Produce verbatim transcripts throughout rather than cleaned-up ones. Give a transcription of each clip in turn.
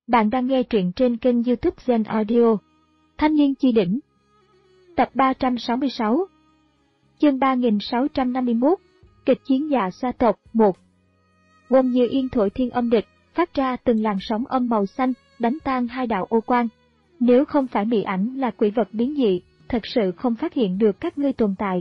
Bạn đang nghe truyện trên kênh YouTube Zen Audio. Thanh niên chi đỉnh. Tập ba trăm sáu mươi sáu. Chương ba nghìn sáu trăm năm mươi mốt. Kịch chiến dạ xoa tộc một. Quân Như Yên thổi thiên âm địch, phát ra từng làn sóng âm màu xanh, đánh tan hai đạo ô quang. Nếu không phải mị ảnh là quỷ vật biến dị, thật sự không phát hiện được các ngươi tồn tại.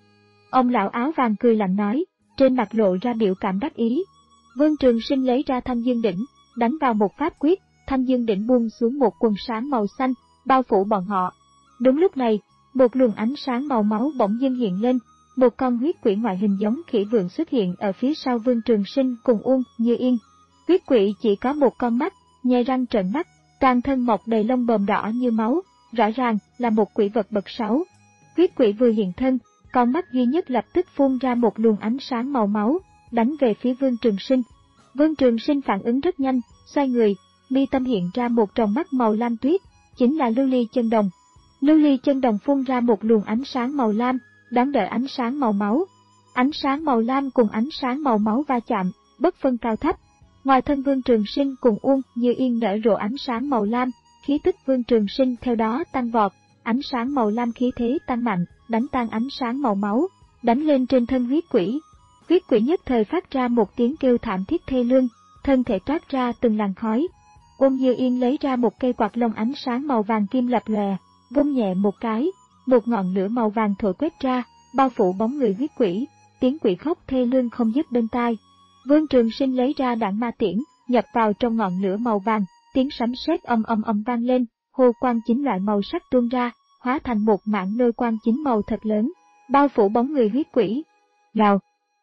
Ông lão áo vàng cười lạnh nói, trên mặt lộ ra biểu cảm đắc ý. Vương Trường Sinh lấy ra thanh dương đỉnh, đánh vào một pháp quyết, thanh dương đỉnh buông xuống một quần sáng màu xanh, bao phủ bọn họ. Đúng lúc này, một luồng ánh sáng màu máu bỗng dưng hiện lên, một con huyết quỷ ngoại hình giống khỉ vượn xuất hiện ở phía sau Vương Trường Sinh cùng Uông Như Yên. Huyết quỷ chỉ có một con mắt, nhe răng trợn mắt, toàn thân mọc đầy lông bờm đỏ như máu, rõ ràng là một quỷ vật bậc sáu. Huyết quỷ vừa hiện thân, con mắt duy nhất lập tức phun ra một luồng ánh sáng màu máu, đánh về phía Vương Trường Sinh. Vương Trường Sinh phản ứng rất nhanh, xoay người, mi tâm hiện ra một tròng mắt màu lam tuyết, chính là lưu ly chân đồng. Lưu ly chân đồng phun ra một luồng ánh sáng màu lam, đón đỡ ánh sáng màu máu. Ánh sáng màu lam cùng ánh sáng màu máu va chạm, bất phân cao thấp. Ngoài thân Vương Trường Sinh cùng Uông Như Yên nở rộ ánh sáng màu lam, khí tức Vương Trường Sinh theo đó tăng vọt, ánh sáng màu lam khí thế tăng mạnh, đánh tan ánh sáng màu máu, đánh lên trên thân huyết quỷ. Huyết quỷ nhất thời phát ra một tiếng kêu thảm thiết thê lương, thân thể toát ra từng làn khói. Uông Như Yên lấy ra một cây quạt lông ánh sáng màu vàng kim lập lòe, vung nhẹ một cái, một ngọn lửa màu vàng thổi quét ra, bao phủ bóng người huyết quỷ, tiếng quỷ khóc thê lương không dứt bên tai. Vương Trường Sinh lấy ra đạn ma tiễn, nhập vào trong ngọn lửa màu vàng, tiếng sấm sét ầm ầm ầm vang lên, hồ quang chín loại màu sắc tuôn ra, hóa thành một mảng lôi quang chín màu thật lớn, bao phủ bóng người huyết quỷ. Gào.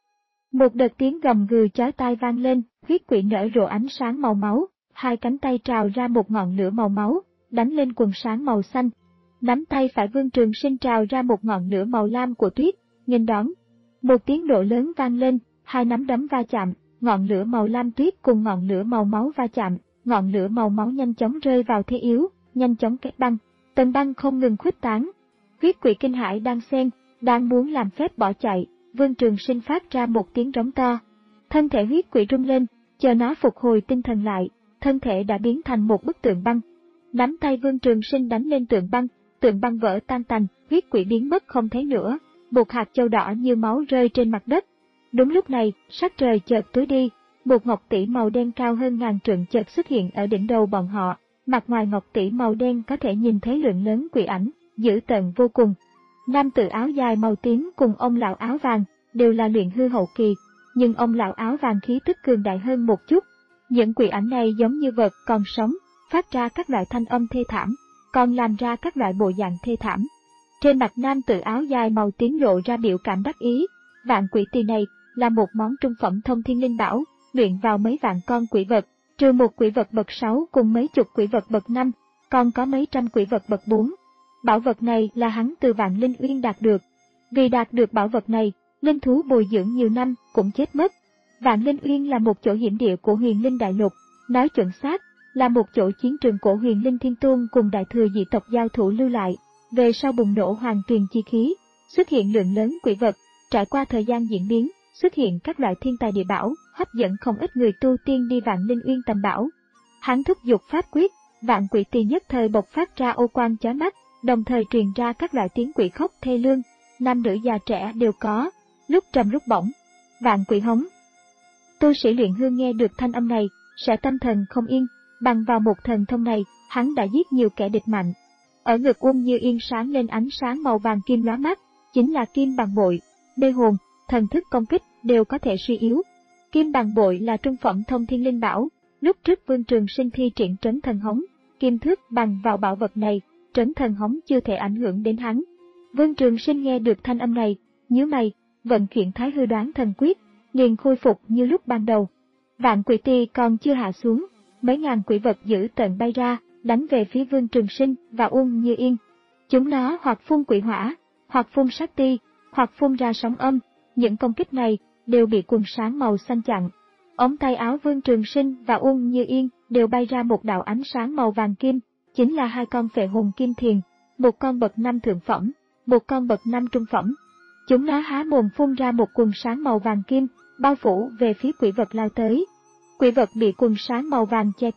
Một đợt tiếng gầm gừ chói tai vang lên, huyết quỷ nở rộ ánh sáng màu máu, hai cánh tay trào ra một ngọn lửa màu máu, đánh lên quần sáng màu xanh. Nắm tay phải Vương Trường Sinh trào ra một ngọn lửa màu lam của tuyết, nghênh đón. Một tiếng nổ lớn vang lên, hai nắm đấm va chạm, ngọn lửa màu lam tuyết cùng ngọn lửa màu máu va chạm, ngọn lửa màu máu nhanh chóng rơi vào thế yếu, nhanh chóng kết băng, tầng băng không ngừng khuếch tán. Huyết quỷ kinh hãi đang xen, đang muốn làm phép bỏ chạy, Vương Trường Sinh phát ra một tiếng rống to. Thân thể huyết quỷ rung lên, chờ nó phục hồi tinh thần lại, thân thể đã biến thành một bức tượng băng. Nắm tay Vương Trường Sinh đánh lên tượng băng, tượng băng vỡ tan tành, huyết quỷ biến mất không thấy nữa, một hạt châu đỏ như máu rơi trên mặt đất. Đúng lúc này, sắc trời chợt tối đi, một ngọc tỷ màu đen cao hơn ngàn trượng chợt xuất hiện ở đỉnh đầu bọn họ, mặt ngoài ngọc tỷ màu đen có thể nhìn thấy lượng lớn quỷ ảnh, dữ tợn vô cùng. Nam tử áo dài màu tím cùng ông lão áo vàng đều là luyện hư hậu kỳ, nhưng ông lão áo vàng khí tức cường đại hơn một chút. Những quỷ ảnh này giống như vật còn sống, phát ra các loại thanh âm thê thảm, còn làm ra các loại bộ dạng thê thảm. Trên mặt nam tử áo dài màu tím lộ ra biểu cảm đắc ý, vạn quỷ tỳ này là một món trung phẩm thông thiên linh bảo, luyện vào mấy vạn con quỷ vật, trừ một quỷ vật bậc sáu cùng mấy chục quỷ vật bậc năm, còn có mấy trăm quỷ vật bậc bốn. Bảo vật này là hắn từ Vạn Linh Uyên đạt được. Vì đạt được bảo vật này, linh thú bồi dưỡng nhiều năm cũng chết mất. Vạn Linh Uyên là một chỗ hiểm địa của Huyền Linh Đại Lục, nói chuẩn xác là một chỗ chiến trường cổ Huyền Linh Thiên Tôn cùng đại thừa dị tộc giao thủ lưu lại. Về sau bùng nổ hoàng tuyền chi khí, xuất hiện lượng lớn quỷ vật, trải qua thời gian diễn biến, xuất hiện các loại thiên tài địa bảo, hấp dẫn không ít người tu tiên đi Vạn Linh Uyên tầm bảo. Hắn thúc giục pháp quyết, vạn quỷ tỳ nhất thời bộc phát ra ô quang chói mắt, đồng thời truyền ra các loại tiếng quỷ khóc thê lương, nam nữ già trẻ đều có, lúc trầm lúc bổng. Vạn quỷ hống. Tu sĩ luyện hư nghe được thanh âm này, sẽ tâm thần không yên, bằng vào một thần thông này, hắn đã giết nhiều kẻ địch mạnh. Ở ngực Uông Như Yên sáng lên ánh sáng màu vàng kim lóa mắt, chính là kim bằng bội, mê hồn, thần thức công kích đều có thể suy yếu. Kim bằng bội là trung phẩm thông thiên linh bảo, lúc trước Vương Trường Sinh thi triển trấn thần hống, kim thước bằng vào bảo vật này, trấn thần hống chưa thể ảnh hưởng đến hắn. Vương Trường Sinh nghe được thanh âm này, nhíu mày, vận chuyển Thái Hư Đoán Thần Quyết, liền khôi phục như lúc ban đầu. Vạn quỷ tỳ còn chưa hạ xuống, mấy ngàn quỷ vật dữ tợn bay ra, đánh về phía Vương Trường Sinh và Uông Như Yên. Chúng nó hoặc phun quỷ hỏa, hoặc phun sát ti, hoặc phun ra sóng âm. Những công kích này đều bị quần sáng màu xanh chặn. Ống tay áo Vương Trường Sinh và Uông Như Yên đều bay ra một đạo ánh sáng màu vàng kim, chính là hai con phệ hồn kim thiền, một con bậc năm thượng phẩm, một con bậc năm trung phẩm. Chúng nó há mồm phun ra một quần sáng màu vàng kim, bao phủ về phía quỷ vật lao tới. Quỷ vật bị quần sáng màu vàng che kín,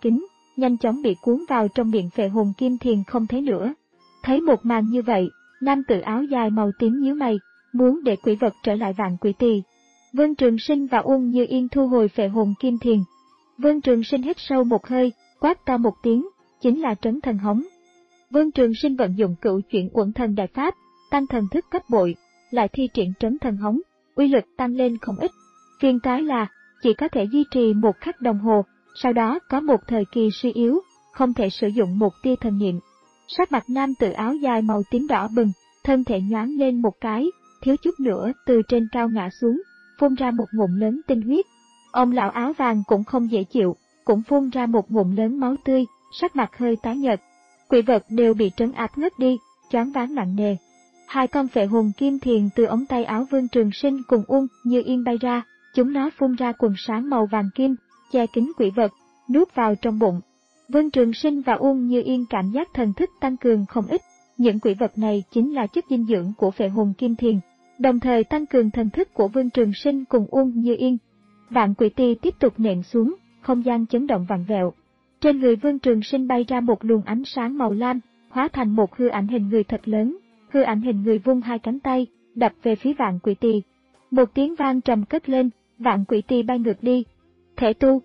nhanh chóng bị cuốn vào trong miệng Phệ Hồn Kim Thiền không thấy nữa. Thấy một màn như vậy, nam tử áo dài màu tím nhíu mày, muốn để quỷ vật trở lại Vạn Quỷ Tỳ. Vân Trường Sinh và Uông Như Yên thu hồi Phệ Hồn Kim Thiền. Vân Trường Sinh hít sâu một hơi, quát to một tiếng, chính là trấn thần hống. Vân Trường Sinh vận dụng Cửu Chuyển Uẩn Thần Đại Pháp, tăng thần thức cấp bội, lại thi triển trấn thần hống, uy lực tăng lên không ít. Phiền toái là chỉ có thể duy trì một khắc đồng hồ, sau đó có một thời kỳ suy yếu, không thể sử dụng một tia thần niệm. Sắc mặt nam tử áo dài màu tím đỏ bừng, thân thể nhoáng lên một cái, thiếu chút nữa từ trên cao ngã xuống, phun ra một ngụm lớn tinh huyết. Ông lão áo vàng cũng không dễ chịu, cũng phun ra một ngụm lớn máu tươi, sắc mặt hơi tái nhợt. Quỷ vật đều bị trấn áp ngất đi, choáng váng nặng nề. Hai con Phệ Hồn Kim Thiền từ ống tay áo Vương Trường Sinh cùng Uông Như Yên bay ra, chúng nó phun ra quần sáng màu vàng kim, che kín quỷ vật, nuốt vào trong bụng. Vương Trường Sinh và Uông Như Yên cảm giác thần thức tăng cường không ít, những quỷ vật này chính là chất dinh dưỡng của Phệ Hồn Kim Thiền, đồng thời tăng cường thần thức của Vương Trường Sinh cùng Uông Như Yên. Vạn Quỷ Tỳ tiếp tục nện xuống, không gian chấn động vặn vẹo. Trên người Vương Trường Sinh bay ra một luồng ánh sáng màu lam, hóa thành một hư ảnh hình người thật lớn. Hư ảnh hình người vung hai cánh tay, đập về phía Vạn Quỷ Tỳ. Một tiếng vang trầm cất lên, Vạn Quỷ Tỳ bay ngược đi. Thể tu.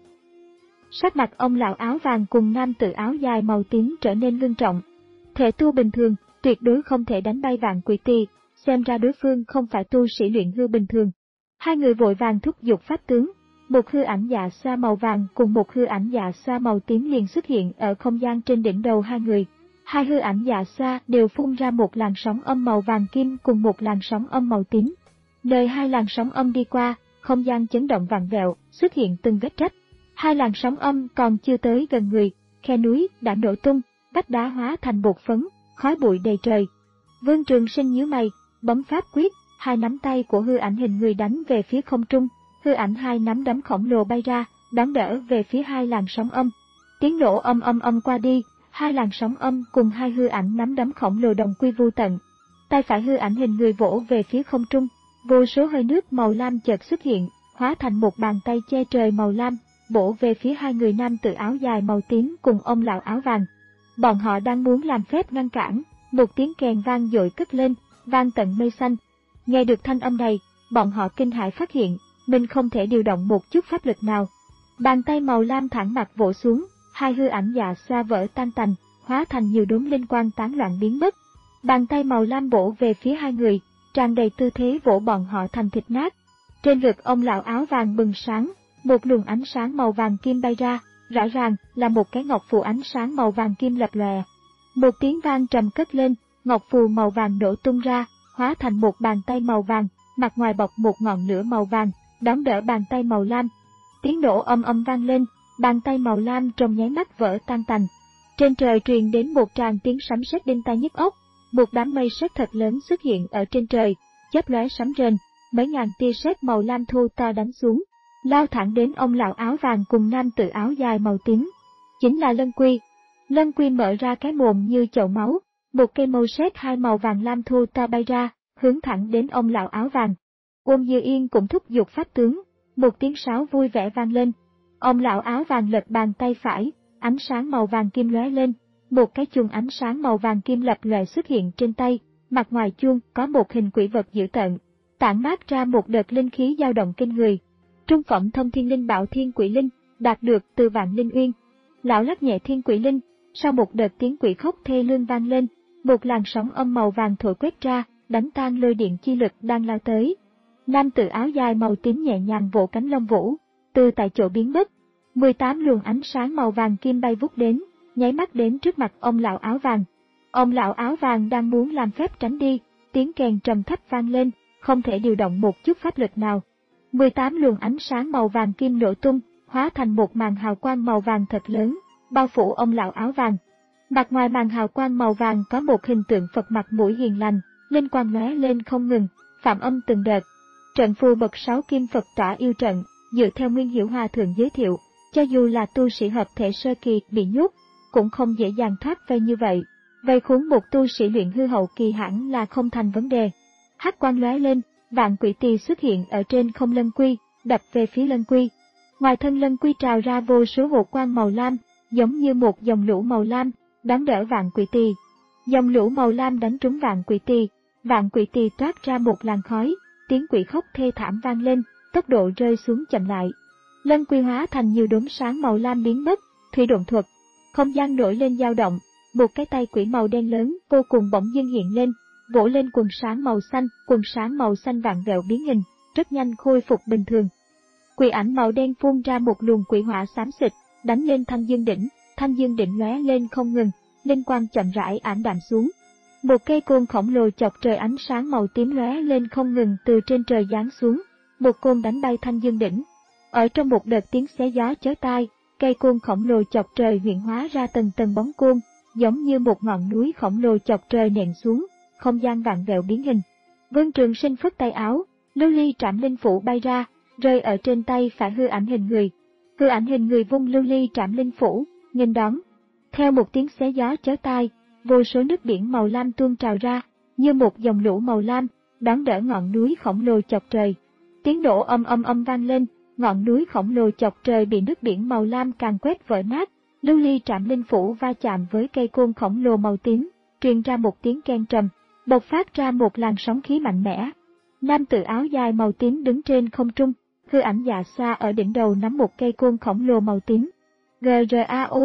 Sắc mặt ông lão áo vàng cùng nam tử áo dài màu tím trở nên ngưng trọng. Thể tu bình thường, tuyệt đối không thể đánh bay Vạn Quỷ Tỳ, xem ra đối phương không phải tu sĩ luyện hư bình thường. Hai người vội vàng thúc giục pháp tướng, một hư ảnh dạ xoa màu vàng cùng một hư ảnh dạ xoa màu tím liền xuất hiện ở không gian trên đỉnh đầu hai người. Hai hư ảnh dạ xoa đều phun ra một làn sóng âm màu vàng kim cùng một làn sóng âm màu tím. Nơi hai làn sóng âm đi qua, không gian chấn động vặn vẹo, xuất hiện từng vết rách. Hai làn sóng âm còn chưa tới gần người, khe núi đã nổ tung, vách đá hóa thành bột phấn, khói bụi đầy trời. Vương Trường Sinh nhíu mày, bấm pháp quyết, hai nắm tay của hư ảnh hình người đánh về phía không trung, hư ảnh hai nắm đấm khổng lồ bay ra, đón đỡ về phía hai làn sóng âm. Tiếng nổ âm âm âm qua đi, hai làn sóng âm cùng hai hư ảnh nắm đấm khổng lồ đồng quy vô tận. Tay phải hư ảnh hình người vỗ về phía không trung, vô số hơi nước màu lam chợt xuất hiện, hóa thành một bàn tay che trời màu lam, bổ về phía hai người nam tử áo dài màu tím cùng ông lão áo vàng. Bọn họ đang muốn làm phép ngăn cản, một tiếng kèn vang dội cất lên, vang tận mây xanh. Nghe được thanh âm này, bọn họ kinh hãi phát hiện, mình không thể điều động một chút pháp lực nào. Bàn tay màu lam thẳng mặt vỗ xuống, hai hư ảnh dạ xoa vỡ tan tành, hóa thành nhiều đốm linh quang tán loạn biến mất. Bàn tay màu lam bổ về phía hai người, tràn đầy tư thế vỗ bọn họ thành thịt nát. Trên ngực ông lão áo vàng bừng sáng, một luồng ánh sáng màu vàng kim bay ra, rõ ràng là một cái ngọc phù ánh sáng màu vàng kim lập lòe. Một tiếng vang trầm cất lên, ngọc phù màu vàng nổ tung ra, hóa thành một bàn tay màu vàng, mặt ngoài bọc một ngọn lửa màu vàng, đón đỡ bàn tay màu lam. Tiếng nổ âm âm vang lên, bàn tay màu lam trong nháy mắt vỡ tan tành. Trên trời truyền đến một tràng tiếng sấm sét đinh tai nhức óc, một đám mây sét thật lớn xuất hiện ở trên trời, chớp lóe sấm rền, mấy ngàn tia sét màu lam thô to đánh xuống, lao thẳng đến ông lão áo vàng cùng nam tử áo dài màu tím. Chính là Lân Quy. Lân Quy mở ra cái mồm như chậu máu, một cây mâu sét hai màu vàng lam thô to bay ra, hướng thẳng đến ông lão áo vàng. Uông Như Yên cũng thúc giục pháp tướng, một tiếng sáo vui vẻ vang lên. Ông lão áo vàng lật bàn tay phải, ánh sáng màu vàng kim lóe lên, một cái chuông ánh sáng màu vàng kim lập lòe xuất hiện trên tay, mặt ngoài chuông có một hình quỷ vật dữ tợn, tản mát ra một đợt linh khí dao động kinh người. Trung phẩm thông thiên linh bảo thiên quỷ linh, đạt được từ Vạn Linh Uyên. Lão lắc nhẹ thiên quỷ linh, sau một đợt tiếng quỷ khóc thê lương vang lên, một làn sóng âm màu vàng thổi quét ra, đánh tan lôi điện chi lực đang lao tới. Nam tử áo dài màu tím nhẹ nhàng vỗ cánh lông vũ, từ tại chỗ biến mất. mười tám luồng ánh sáng màu vàng kim bay vút đến, nháy mắt đến trước mặt ông lão áo vàng. Ông lão áo vàng đang muốn làm phép tránh đi, tiếng kèn trầm thấp vang lên, không thể điều động một chút pháp lực nào. mười tám luồng ánh sáng màu vàng kim nổ tung, hóa thành một màn hào quang màu vàng thật lớn, bao phủ ông lão áo vàng. Mặt ngoài màn hào quang màu vàng có một hình tượng Phật mặt mũi hiền lành, linh quang lóe lên không ngừng, phạm âm từng đợt. Trận phù bậc sáu kim Phật tỏa yêu trận, dựa theo Nguyên Hiểu Hòa thượng giới thiệu, cho dù là tu sĩ hợp thể sơ kỳ bị nhốt, cũng không dễ dàng thoát vây như vậy. Vây khốn một tu sĩ luyện hư hậu kỳ hẳn là không thành vấn đề. Hắc quang lóe lên, Vạn Quỷ Tỳ xuất hiện ở trên không Lân Quy, đập về phía Lân Quy. Ngoài thân Lân Quy trào ra vô số hộ quang màu lam, giống như một dòng lũ màu lam, đón đỡ vạn quỷ tỳ. Dòng lũ màu lam đánh trúng vạn quỷ tỳ, vạn quỷ tỳ toát ra một làn khói, tiếng quỷ khóc thê thảm vang lên, tốc độ rơi xuống chậm lại. Lân quy hóa thành nhiều đốm sáng màu lam biến mất, thủy độn thuật. Không gian nổi lên dao động, một cái tay quỷ màu đen lớn vô cùng bỗng dưng hiện lên, vỗ lên quần sáng màu xanh, quần sáng màu xanh vạn vẹo biến hình, rất nhanh khôi phục bình thường. Quỷ ảnh màu đen phun ra một luồng quỷ hỏa xám xịt, đánh lên thanh dương đỉnh, thanh dương đỉnh lóe lên không ngừng, linh quang chậm rãi ảm đạm xuống. Một cây côn khổng lồ chọc trời ánh sáng màu tím lóe lên không ngừng từ trên trời giáng xuống, một côn đánh bay thanh dương đỉnh. Ở trong một đợt tiếng xé gió chói tai, cây côn khổng lồ chọc trời hiện hóa ra từng tầng bóng côn, giống như một ngọn núi khổng lồ chọc trời nện xuống, không gian vạn vẹo biến hình. Vương Trường Sinh phất tay áo, lưu ly trảm linh phủ bay ra, rơi ở trên tay phải hư ảnh hình người. Hư ảnh hình người vung lưu ly trảm linh phủ, nghênh đón. Theo một tiếng xé gió chói tai, vô số nước biển màu lam tuôn trào ra, như một dòng lũ màu lam, đón đỡ ngọn núi khổng lồ chọc trời. Tiếng nổ âm âm âm vang lên, ngọn núi khổng lồ chọc trời bị nước biển màu lam càn quét vỡ nát. Lưu ly trảm linh phủ va chạm với cây côn khổng lồ màu tím, truyền ra một tiếng keng trầm, bộc phát ra một làn sóng khí mạnh mẽ. Nam tử áo dài màu tím đứng trên không trung, hư ảnh Dạ Xoa ở đỉnh đầu nắm một cây côn khổng lồ màu tím. G R A O.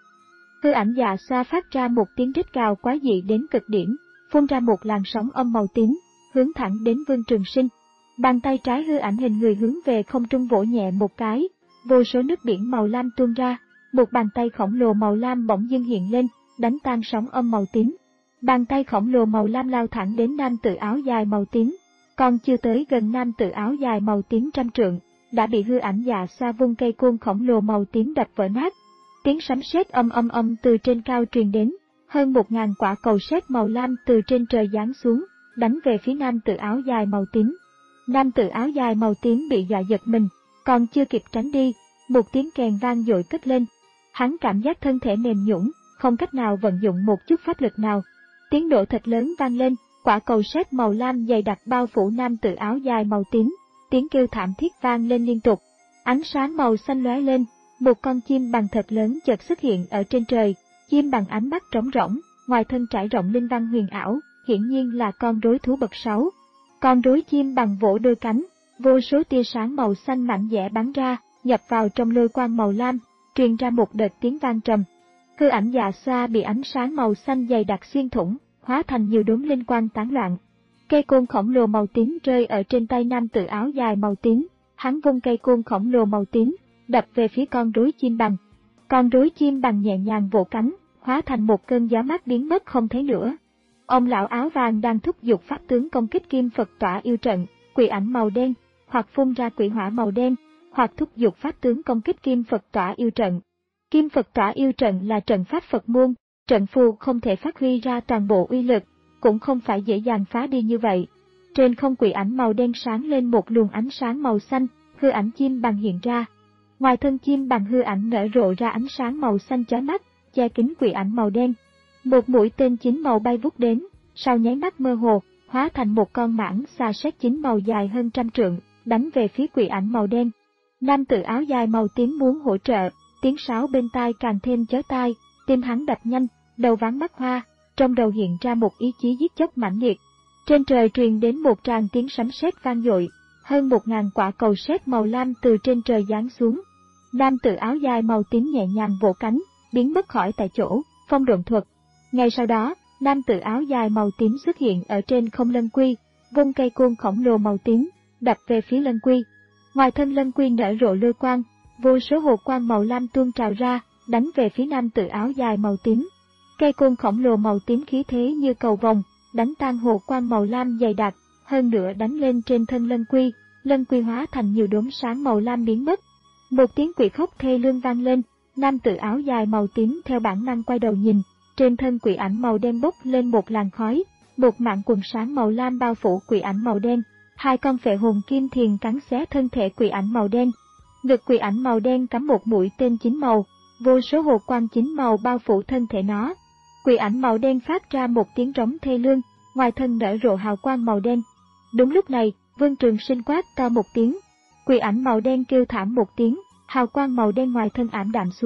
Hư ảnh Dạ Xoa phát ra một tiếng rít gào quái dị đến cực điểm, phun ra một làn sóng âm màu tím, hướng thẳng đến Vương Trường Sinh. Bàn tay trái hư ảnh hình người hướng về không trung vỗ nhẹ một cái, vô số nước biển màu lam tuôn ra, một bàn tay khổng lồ màu lam bỗng dưng hiện lên, đánh tan sóng âm màu tím. Bàn tay khổng lồ màu lam lao thẳng đến nam tử áo dài màu tím, còn chưa tới gần nam tử áo dài màu tím trăm trượng, đã bị hư ảnh Dạ Xoa vung cây côn khổng lồ màu tím đập vỡ nát. Tiếng sấm sét âm âm âm từ trên cao truyền đến, hơn một ngàn quả cầu sét màu lam từ trên trời giáng xuống, đánh về phía nam tử áo dài màu tím. Nam tử áo dài màu tím bị dọa giật mình, còn chưa kịp tránh đi, một tiếng kèn vang dội cất lên. Hắn cảm giác thân thể mềm nhũn, không cách nào vận dụng một chút pháp lực nào. Tiếng nổ thật lớn vang lên, quả cầu sét màu lam dày đặc bao phủ nam tử áo dài màu tím, tiếng kêu thảm thiết vang lên liên tục. Ánh sáng màu xanh lóe lên, một con chim bằng thật lớn chợt xuất hiện ở trên trời, chim bằng ánh mắt trống rỗng, ngoài thân trải rộng linh văn huyền ảo, hiển nhiên là con rối thú bậc sáu. Con rối chim bằng vỗ đôi cánh, vô số tia sáng màu xanh mạnh mẽ bắn ra, nhập vào trong lôi quang màu lam, truyền ra một đợt tiếng vang trầm. Hư ảnh Dạ Xoa bị ánh sáng màu xanh dày đặc xuyên thủng, hóa thành nhiều đốm linh quang tán loạn. Cây côn khổng lồ màu tím rơi ở trên tay nam tử áo dài màu tím, hắn vung cây côn khổng lồ màu tím, đập về phía con rối chim bằng. Con rối chim bằng nhẹ nhàng vỗ cánh, hóa thành một cơn gió mát biến mất không thấy nữa. Ông lão áo vàng đang thúc giục pháp tướng công kích Kim Phật Tỏa Yêu Trận, quỷ ảnh màu đen, hoặc phun ra quỷ hỏa màu đen, hoặc thúc giục pháp tướng công kích Kim Phật Tỏa Yêu Trận. Kim Phật Tỏa Yêu Trận là trận pháp Phật môn, trận phù không thể phát huy ra toàn bộ uy lực, cũng không phải dễ dàng phá đi như vậy. Trên không quỷ ảnh màu đen sáng lên một luồng ánh sáng màu xanh, hư ảnh chim bằng hiện ra. Ngoài thân chim bằng hư ảnh nở rộ ra ánh sáng màu xanh chói mắt, che kín quỷ ảnh màu đen. Một mũi tên chín màu bay vút đến, sau nháy mắt mơ hồ, hóa thành một con mãng xà sét chín màu dài hơn trăm trượng, đánh về phía quỷ ảnh màu đen. Nam tử áo dài màu tím muốn hỗ trợ, tiếng sáo bên tai càng thêm chói tai, tim hắn đập nhanh, đầu váng mắt hoa, trong đầu hiện ra một ý chí giết chóc mãnh liệt. Trên trời truyền đến một tràng tiếng sấm sét vang dội, hơn một ngàn quả cầu sét màu lam từ trên trời giáng xuống. Nam tử áo dài màu tím nhẹ nhàng vỗ cánh, biến mất khỏi tại chỗ, phong độn thuật. Ngay sau đó, nam tử áo dài màu tím xuất hiện ở trên không lân quy, vung cây côn khổng lồ màu tím, đập về phía lân quy. Ngoài thân lân quy nở rộ lôi quang, vô số hồ quang màu lam tuôn trào ra, đánh về phía nam tử áo dài màu tím. Cây côn khổng lồ màu tím khí thế như cầu vồng, đánh tan hồ quang màu lam dày đặc, hơn nữa đánh lên trên thân lân quy, lân quy hóa thành nhiều đốm sáng màu lam biến mất. Một tiếng quỷ khóc thê lương vang lên, nam tử áo dài màu tím theo bản năng quay đầu nhìn, trên thân quỷ ảnh màu đen bốc lên một làn khói, một mảng quần sáng màu lam bao phủ quỷ ảnh màu đen, hai con phệ hồn kim thiền cắn xé thân thể quỷ ảnh màu đen. Ngực quỷ ảnh màu đen cắm một mũi tên chín màu, vô số hồ quang chín màu bao phủ thân thể nó. Quỷ ảnh màu đen phát ra một tiếng rống thê lương, ngoài thân nở rộ hào quang màu đen. Đúng lúc này, Vương Trường Sinh quát to một tiếng. Quỷ ảnh màu đen kêu thảm một tiếng, hào quang màu đen ngoài thân ảm đạm xuống,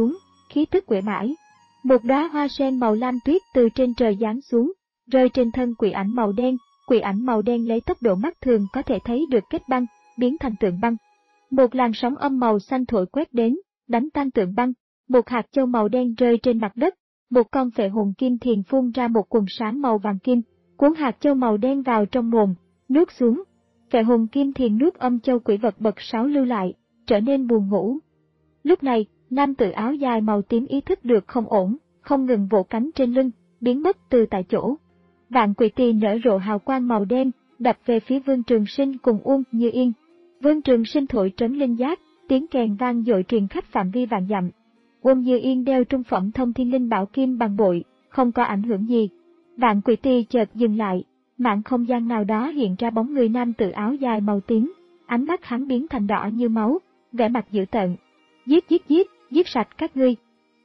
khí tức uể mãi. Một đóa hoa sen màu lam tuyết từ trên trời giáng xuống, rơi trên thân quỷ ảnh màu đen. Quỷ ảnh màu đen lấy tốc độ mắt thường có thể thấy được kết băng, biến thành tượng băng. Một làn sóng âm màu xanh thổi quét đến, đánh tan tượng băng. Một hạt châu màu đen rơi trên mặt đất. Một con phệ hồn kim thiền phun ra một quầng sáng màu vàng kim, cuốn hạt châu màu đen vào trong mồm, nuốt xuống. Phệ hồn kim thiền nuốt âm châu quỷ vật bậc sáu lưu lại, trở nên buồn ngủ. Lúc này, nam tử áo dài màu tím ý thức được không ổn, không ngừng vỗ cánh trên lưng, biến mất từ tại chỗ. Vạn quỷ tỳ nở rộ hào quang màu đen, đập về phía Vương Trường Sinh cùng Uông Như Yên. Vương Trường Sinh thổi trấn linh giác, tiếng kèn vang dội truyền khắp phạm vi vạn dặm. Uông Như Yên đeo trung phẩm thông thiên linh bảo kim bằng bội, không có ảnh hưởng gì. Vạn quỷ tỳ chợt dừng lại, mảng không gian nào đó hiện ra bóng người nam tử áo dài màu tím, ánh mắt hắn biến thành đỏ như máu, vẻ mặt dữ tợn. Giết giết giết, giết sạch các ngươi.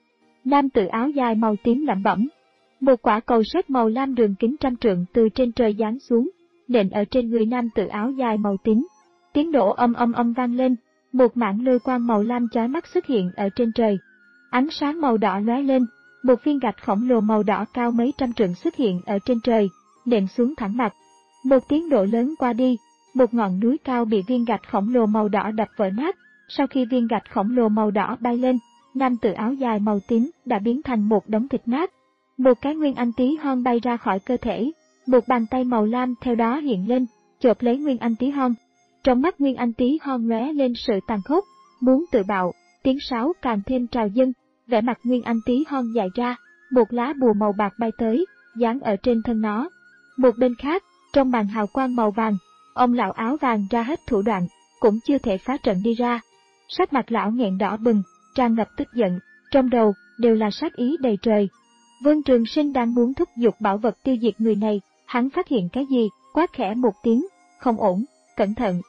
Nam tử áo dài màu tím lẩm bẩm. Một quả cầu sét màu lam đường kính trăm trượng từ trên trời giáng xuống, nện ở trên người nam tử áo dài màu tím. Tiếng nổ âm âm âm vang lên, một mảng lôi quang màu lam chói mắt xuất hiện ở trên trời. Ánh sáng màu đỏ lóe lên, một viên gạch khổng lồ màu đỏ cao mấy trăm trượng xuất hiện ở trên trời, nện xuống thẳng mặt. Một tiếng nổ lớn qua đi, một ngọn núi cao bị viên gạch khổng lồ màu đỏ đập vỡ nát. Sau khi viên gạch khổng lồ màu đỏ bay lên, nam tử áo dài màu tím đã biến thành một đống thịt nát. Một cái nguyên anh tí hon bay ra khỏi cơ thể, một bàn tay màu lam theo đó hiện lên, chộp lấy nguyên anh tí hon. Trong mắt nguyên anh tí hon lóe lên sự tàn khốc, muốn tự bạo, tiếng sáo càng thêm trào dâng, vẻ mặt nguyên anh tí hon dài ra, một lá bùa màu bạc bay tới, dán ở trên thân nó. Một bên khác, trong màn hào quang màu vàng, ông lão áo vàng ra hết thủ đoạn, cũng chưa thể phá trận đi ra. Sắc mặt lão nghẹn đỏ bừng, tràn ngập tức giận, trong đầu đều là sát ý đầy trời. Vương Trường Sinh đang muốn thúc giục bảo vật tiêu diệt người này, hắn phát hiện cái gì, quát khẽ một tiếng, không ổn, cẩn thận.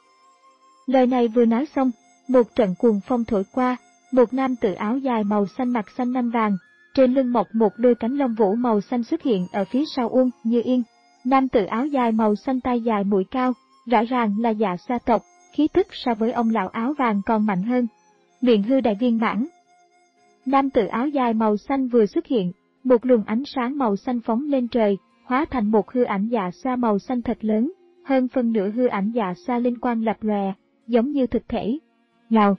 Lời này vừa nói xong, một trận cuồng phong thổi qua, một nam tử áo dài màu xanh mặt xanh nanh vàng, trên lưng mọc một đôi cánh lông vũ màu xanh xuất hiện ở phía sau Uông Như Yên. Nam tử áo dài màu xanh tay dài mũi cao, rõ ràng là Dạ Sa tộc, khí tức so với ông lão áo vàng còn mạnh hơn. Luyện hư đại viên mãn. Nam tử áo dài màu xanh vừa xuất hiện, một luồng ánh sáng màu xanh phóng lên trời, hóa thành một hư ảnh Dạ Sa màu xanh thật lớn, hơn phân nửa hư ảnh Dạ Sa linh quang lập lòe, giống như thực thể. Ngào.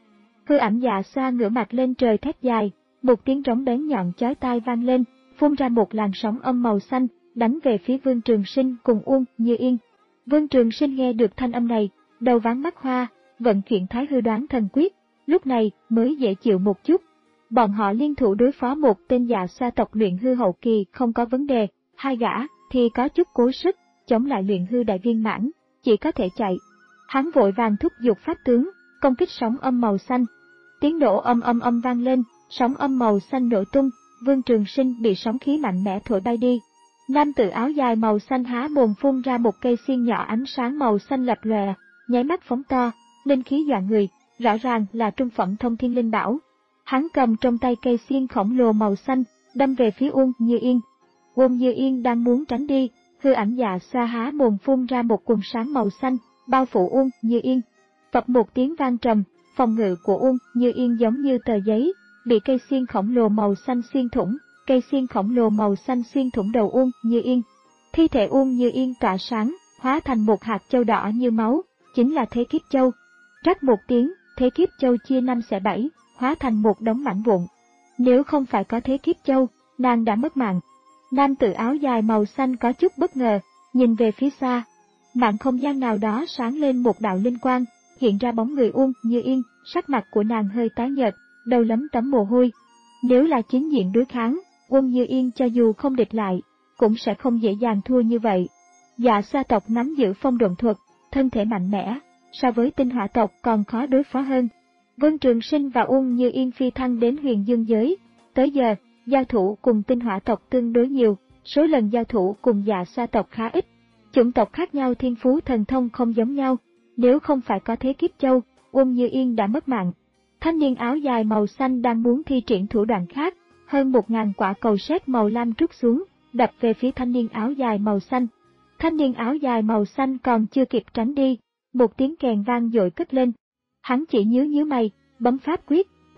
Hư ảnh Dạ Sa ngửa mặt lên trời thét dài, một tiếng trống bén nhọn chói tai vang lên, phun ra một làn sóng âm màu xanh, đánh về phía Vương Trường Sinh cùng Uông Như Yên. Vương Trường Sinh nghe được thanh âm này, đầu váng mắt hoa, vận chuyển Thái Hư Đoán Thần Quyết, lúc này mới dễ chịu một chút. Bọn họ liên thủ đối phó một tên Dạ Sa tộc luyện hư hậu kỳ không có vấn đề, hai gã thì có chút cố sức, chống lại luyện hư đại viên mãn, chỉ có thể chạy. Hắn vội vàng thúc giục pháp tướng, công kích sóng âm màu xanh. Tiếng nổ âm âm âm vang lên, sóng âm màu xanh nổ tung, Vương Trường Sinh bị sóng khí mạnh mẽ thổi bay đi. Nam tử áo dài màu xanh há mồm phun ra một cây xiên nhỏ ánh sáng màu xanh lập lòe, nháy mắt phóng to, linh khí dọa người, rõ ràng là trung phẩm thông thiên linh bảo. Hắn cầm trong tay cây xiên khổng lồ màu xanh, đâm về phía Uông Như Yên. Uông Như Yên đang muốn tránh đi, hư ảnh Dạ Sa há mồm phun ra một quầng sáng màu xanh, bao phủ Uông Như Yên. Phập một tiếng vang trầm, phòng ngự của Uông Như Yên giống như tờ giấy, bị cây xiên khổng lồ màu xanh xuyên thủng, cây xiên khổng lồ màu xanh xuyên thủng đầu Uông Như Yên. Thi thể Uông Như Yên tỏa sáng, hóa thành một hạt châu đỏ như máu, chính là Thế Kiếp Châu. Rắc một tiếng, Thế Kiếp Châu chia năm xẻ bảy, hóa thành một đống mảnh vụn. Nếu không phải có Thế Kiếp Châu, nàng đã mất mạng. Nam tử áo dài màu xanh có chút bất ngờ, nhìn về phía xa. Mạn không gian nào đó sáng lên một đạo linh quang, hiện ra bóng người Uông Như Yên, sắc mặt của nàng hơi tái nhợt, đầu lấm tấm mồ hôi. Nếu là chính diện đối kháng, Uông Như Yên cho dù không địch lại, cũng sẽ không dễ dàng thua như vậy. Dạ Sa tộc nắm giữ phong độn thuật, thân thể mạnh mẽ, so với tinh hỏa tộc còn khó đối phó hơn. Vương Trường Sinh và Uông Như Yên phi thăng đến Huyền Dương giới, tới giờ, giao thủ cùng tinh hỏa tộc tương đối nhiều, số lần giao thủ cùng Dạ Sa tộc khá ít. Chủng tộc khác nhau thiên phú thần thông không giống nhau, nếu không phải có Thế Kiếp Châu, Uông Như Yên đã mất mạng. Thanh niên áo dài màu xanh đang muốn thi triển thủ đoạn khác, hơn một ngàn quả cầu sét màu lam trút xuống, đập về phía thanh niên áo dài màu xanh. Thanh niên áo dài màu xanh còn chưa kịp tránh đi, một tiếng kèn vang dội cất lên. Hắn chỉ nhíu nhíu mày, bấm pháp quyết,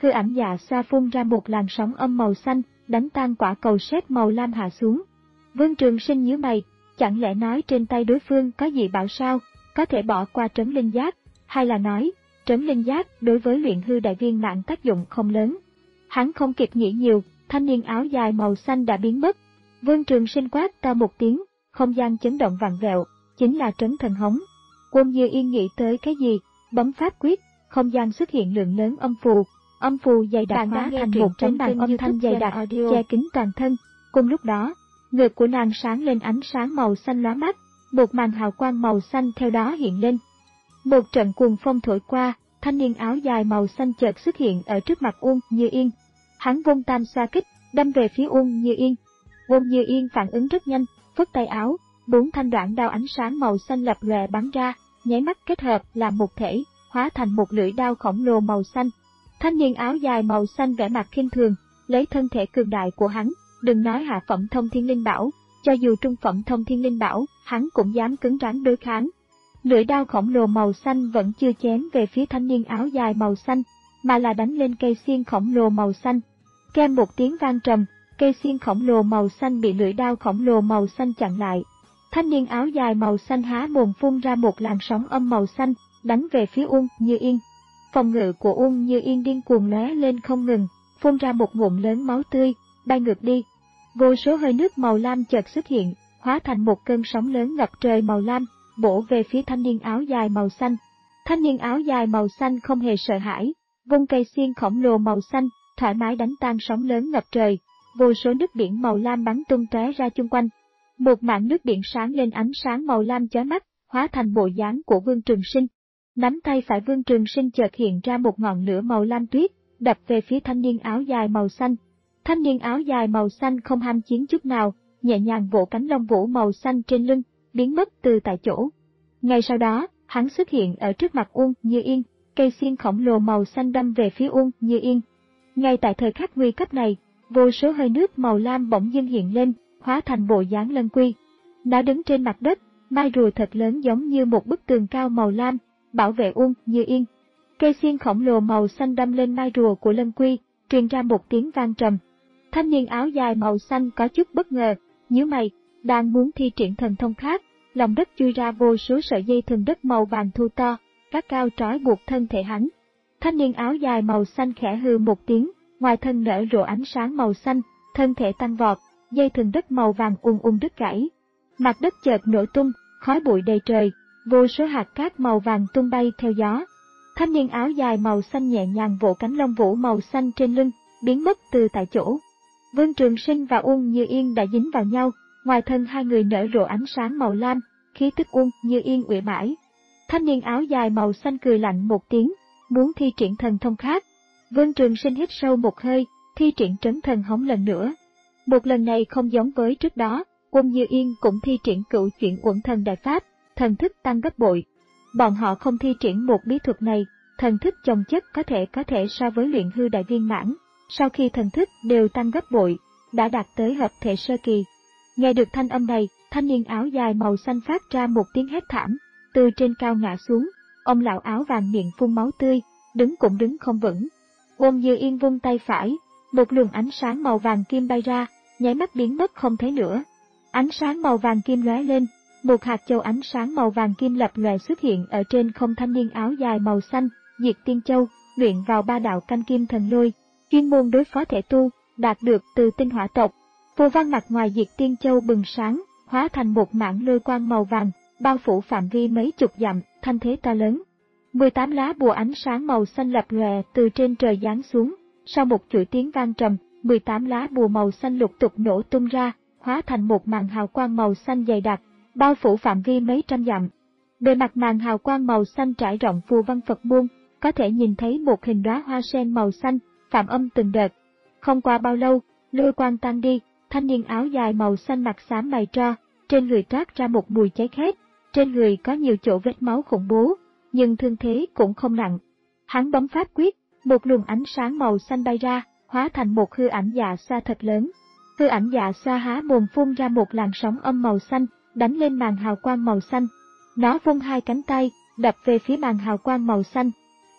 hư ảnh dạ xoa phun ra một làn sóng âm màu xanh, đánh tan quả cầu sét màu lam hạ xuống. Vương Trường Sinh nhíu mày, chẳng lẽ nói trên tay đối phương có dị bảo sao, có thể bỏ qua trấn linh giác, hay là nói, trấn linh giác đối với luyện hư đại viên mãn tác dụng không lớn. Hắn không kịp nghĩ nhiều, thanh niên áo dài màu xanh đã biến mất. Vương Trường Sinh quát to một tiếng, không gian chấn động vặn vẹo, chính là trấn thần hống. Quân Như Yên nghĩ tới cái gì, bấm pháp quyết, không gian xuất hiện lượng lớn âm phù, âm phù dày đặc hóa thành một tấm màn âm thanh dày đặc, che kín toàn thân. Cùng lúc đó, ngực của nàng sáng lên ánh sáng màu xanh lóa mắt, một màn hào quang màu xanh theo đó hiện lên. Một trận cuồng phong thổi qua, thanh niên áo dài màu xanh chợt xuất hiện ở trước mặt Uông Như Yên. Hắn vung tam xoa kích, đâm về phía Uông Như Yên. Uông Như Yên phản ứng rất nhanh, phất tay áo, bốn thanh đoạn đao ánh sáng màu xanh lập lòe bắn ra, nháy mắt kết hợp làm một thể, hóa thành một lưỡi đao khổng lồ màu xanh. Thanh niên áo dài màu xanh vẻ mặt khinh thường, lấy thân thể cường đại của hắn, đừng nói hạ phẩm thông thiên linh bảo, cho dù trung phẩm thông thiên linh bảo, hắn cũng dám cứng rắn đối kháng. Lưỡi đao khổng lồ màu xanh vẫn chưa chém về phía thanh niên áo dài màu xanh, mà là đánh lên cây xiên khổng lồ màu xanh. Kèm một tiếng vang trầm, cây xiên khổng lồ màu xanh bị lưỡi đao khổng lồ màu xanh chặn lại. Thanh niên áo dài màu xanh há mồm phun ra một làn sóng âm màu xanh, đánh về phía Uông Như Yên. Phòng ngự của Uông Như Yên điên cuồng lóe lên không ngừng, phun ra một ngụm lớn máu tươi, bay ngược đi. Vô số hơi nước màu lam chợt xuất hiện, hóa thành một cơn sóng lớn ngập trời màu lam, bổ về phía thanh niên áo dài màu xanh. Thanh niên áo dài màu xanh không hề sợ hãi, vung cây xiên khổng lồ màu xanh, thoải mái đánh tan sóng lớn ngập trời. Vô số nước biển màu lam bắn tung tóe ra chung quanh. Một mảng nước biển sáng lên ánh sáng màu lam chói mắt, hóa thành bộ dáng của Vương Trường Sinh. Nắm tay phải Vương Trường Sinh chợt hiện ra một ngọn lửa màu lam tuyết, đập về phía thanh niên áo dài màu xanh. Thanh niên áo dài màu xanh không ham chiến chút nào, nhẹ nhàng vỗ cánh lông vũ màu xanh trên lưng, biến mất từ tại chỗ. Ngay sau đó, hắn xuất hiện ở trước mặt Uông Như Yên, cây xiên khổng lồ màu xanh đâm về phía Uông Như Yên. Ngay tại thời khắc nguy cấp này, vô số hơi nước màu lam bỗng dưng hiện lên, hóa thành bộ dáng lân quy. Nó đứng trên mặt đất, mai rùa thật lớn giống như một bức tường cao màu lam, bảo vệ Uông Như Yên. Cây xiên khổng lồ màu xanh đâm lên mai rùa của lân quy, truyền ra một tiếng vang trầm. Thanh niên áo dài màu xanh có chút bất ngờ, nhíu mày, đang muốn thi triển thần thông khác, lòng đất chui ra vô số sợi dây thừng đất màu vàng thu to, các cao trói buộc thân thể hắn. Thanh niên áo dài màu xanh khẽ hừ một tiếng, ngoài thân nở rộ ánh sáng màu xanh, thân thể tăng vọt, dây thừng đất màu vàng ùn ùn đứt gãy. Mặt đất chợt nổ tung, khói bụi đầy trời, vô số hạt cát màu vàng tung bay theo gió. Thanh niên áo dài màu xanh nhẹ nhàng vỗ cánh lông vũ màu xanh trên lưng, biến mất từ tại chỗ. Vương Trường Sinh và Uông Như Yên đã dính vào nhau, ngoài thân hai người nở rộ ánh sáng màu lam, khí tức Uông Như Yên uể oải. Thanh niên áo dài màu xanh cười lạnh một tiếng, muốn thi triển thần thông khác. Vương Trường Sinh hít sâu một hơi, thi triển trấn thần hống lần nữa. Một lần này không giống với trước đó, Uông Như Yên cũng thi triển cửu chuyển uẩn thần đại pháp, thần thức tăng gấp bội. Bọn họ không thi triển một bí thuật này, thần thức chồng chất có thể có thể so với luyện hư đại viên mãn. Sau khi thần thức đều tăng gấp bội, đã đạt tới hợp thể sơ kỳ. Nghe được thanh âm này, thanh niên áo dài màu xanh phát ra một tiếng hét thảm, từ trên cao ngã xuống, ông lão áo vàng miệng phun máu tươi, đứng cũng đứng không vững. Uông Như Yên vung tay phải, một luồng ánh sáng màu vàng kim bay ra, nháy mắt biến mất không thấy nữa. Ánh sáng màu vàng kim lóe lên, một hạt châu ánh sáng màu vàng kim lập lòe xuất hiện ở trên không. Thanh niên áo dài màu xanh, Diệt Tiên Châu, luyện vào ba đạo canh kim thần lôi, chuyên môn đối phó thể tu, đạt được từ tinh hỏa tộc. Phù văn mặt ngoài Diệt Tiên Châu bừng sáng, hóa thành một mảng lôi quang màu vàng, bao phủ phạm vi mấy chục dặm, thanh thế to lớn. mười tám lá bùa ánh sáng màu xanh lập lòe từ trên trời giáng xuống, sau một chuỗi tiếng vang trầm, mười tám lá bùa màu xanh lục tục nổ tung ra, hóa thành một màn hào quang màu xanh dày đặc, bao phủ phạm vi mấy trăm dặm. Bề mặt màn hào quang màu xanh trải rộng phù văn Phật môn, có thể nhìn thấy một hình đóa hoa sen màu xanh, phạm âm từng đợt. Không qua bao lâu, lôi quang tan đi, thanh niên áo dài màu xanh mặt xám mày tro, trên người toát ra một mùi cháy khét, trên người có nhiều chỗ vết máu khủng bố, nhưng thương thế cũng không nặng. Hắn bấm pháp quyết, một luồng ánh sáng màu xanh bay ra, hóa thành một hư ảnh dạ xoa thật lớn. Hư ảnh dạ xoa há mồm phun ra một làn sóng âm màu xanh, đánh lên màn hào quang màu xanh. Nó vung hai cánh tay, đập về phía màn hào quang màu xanh.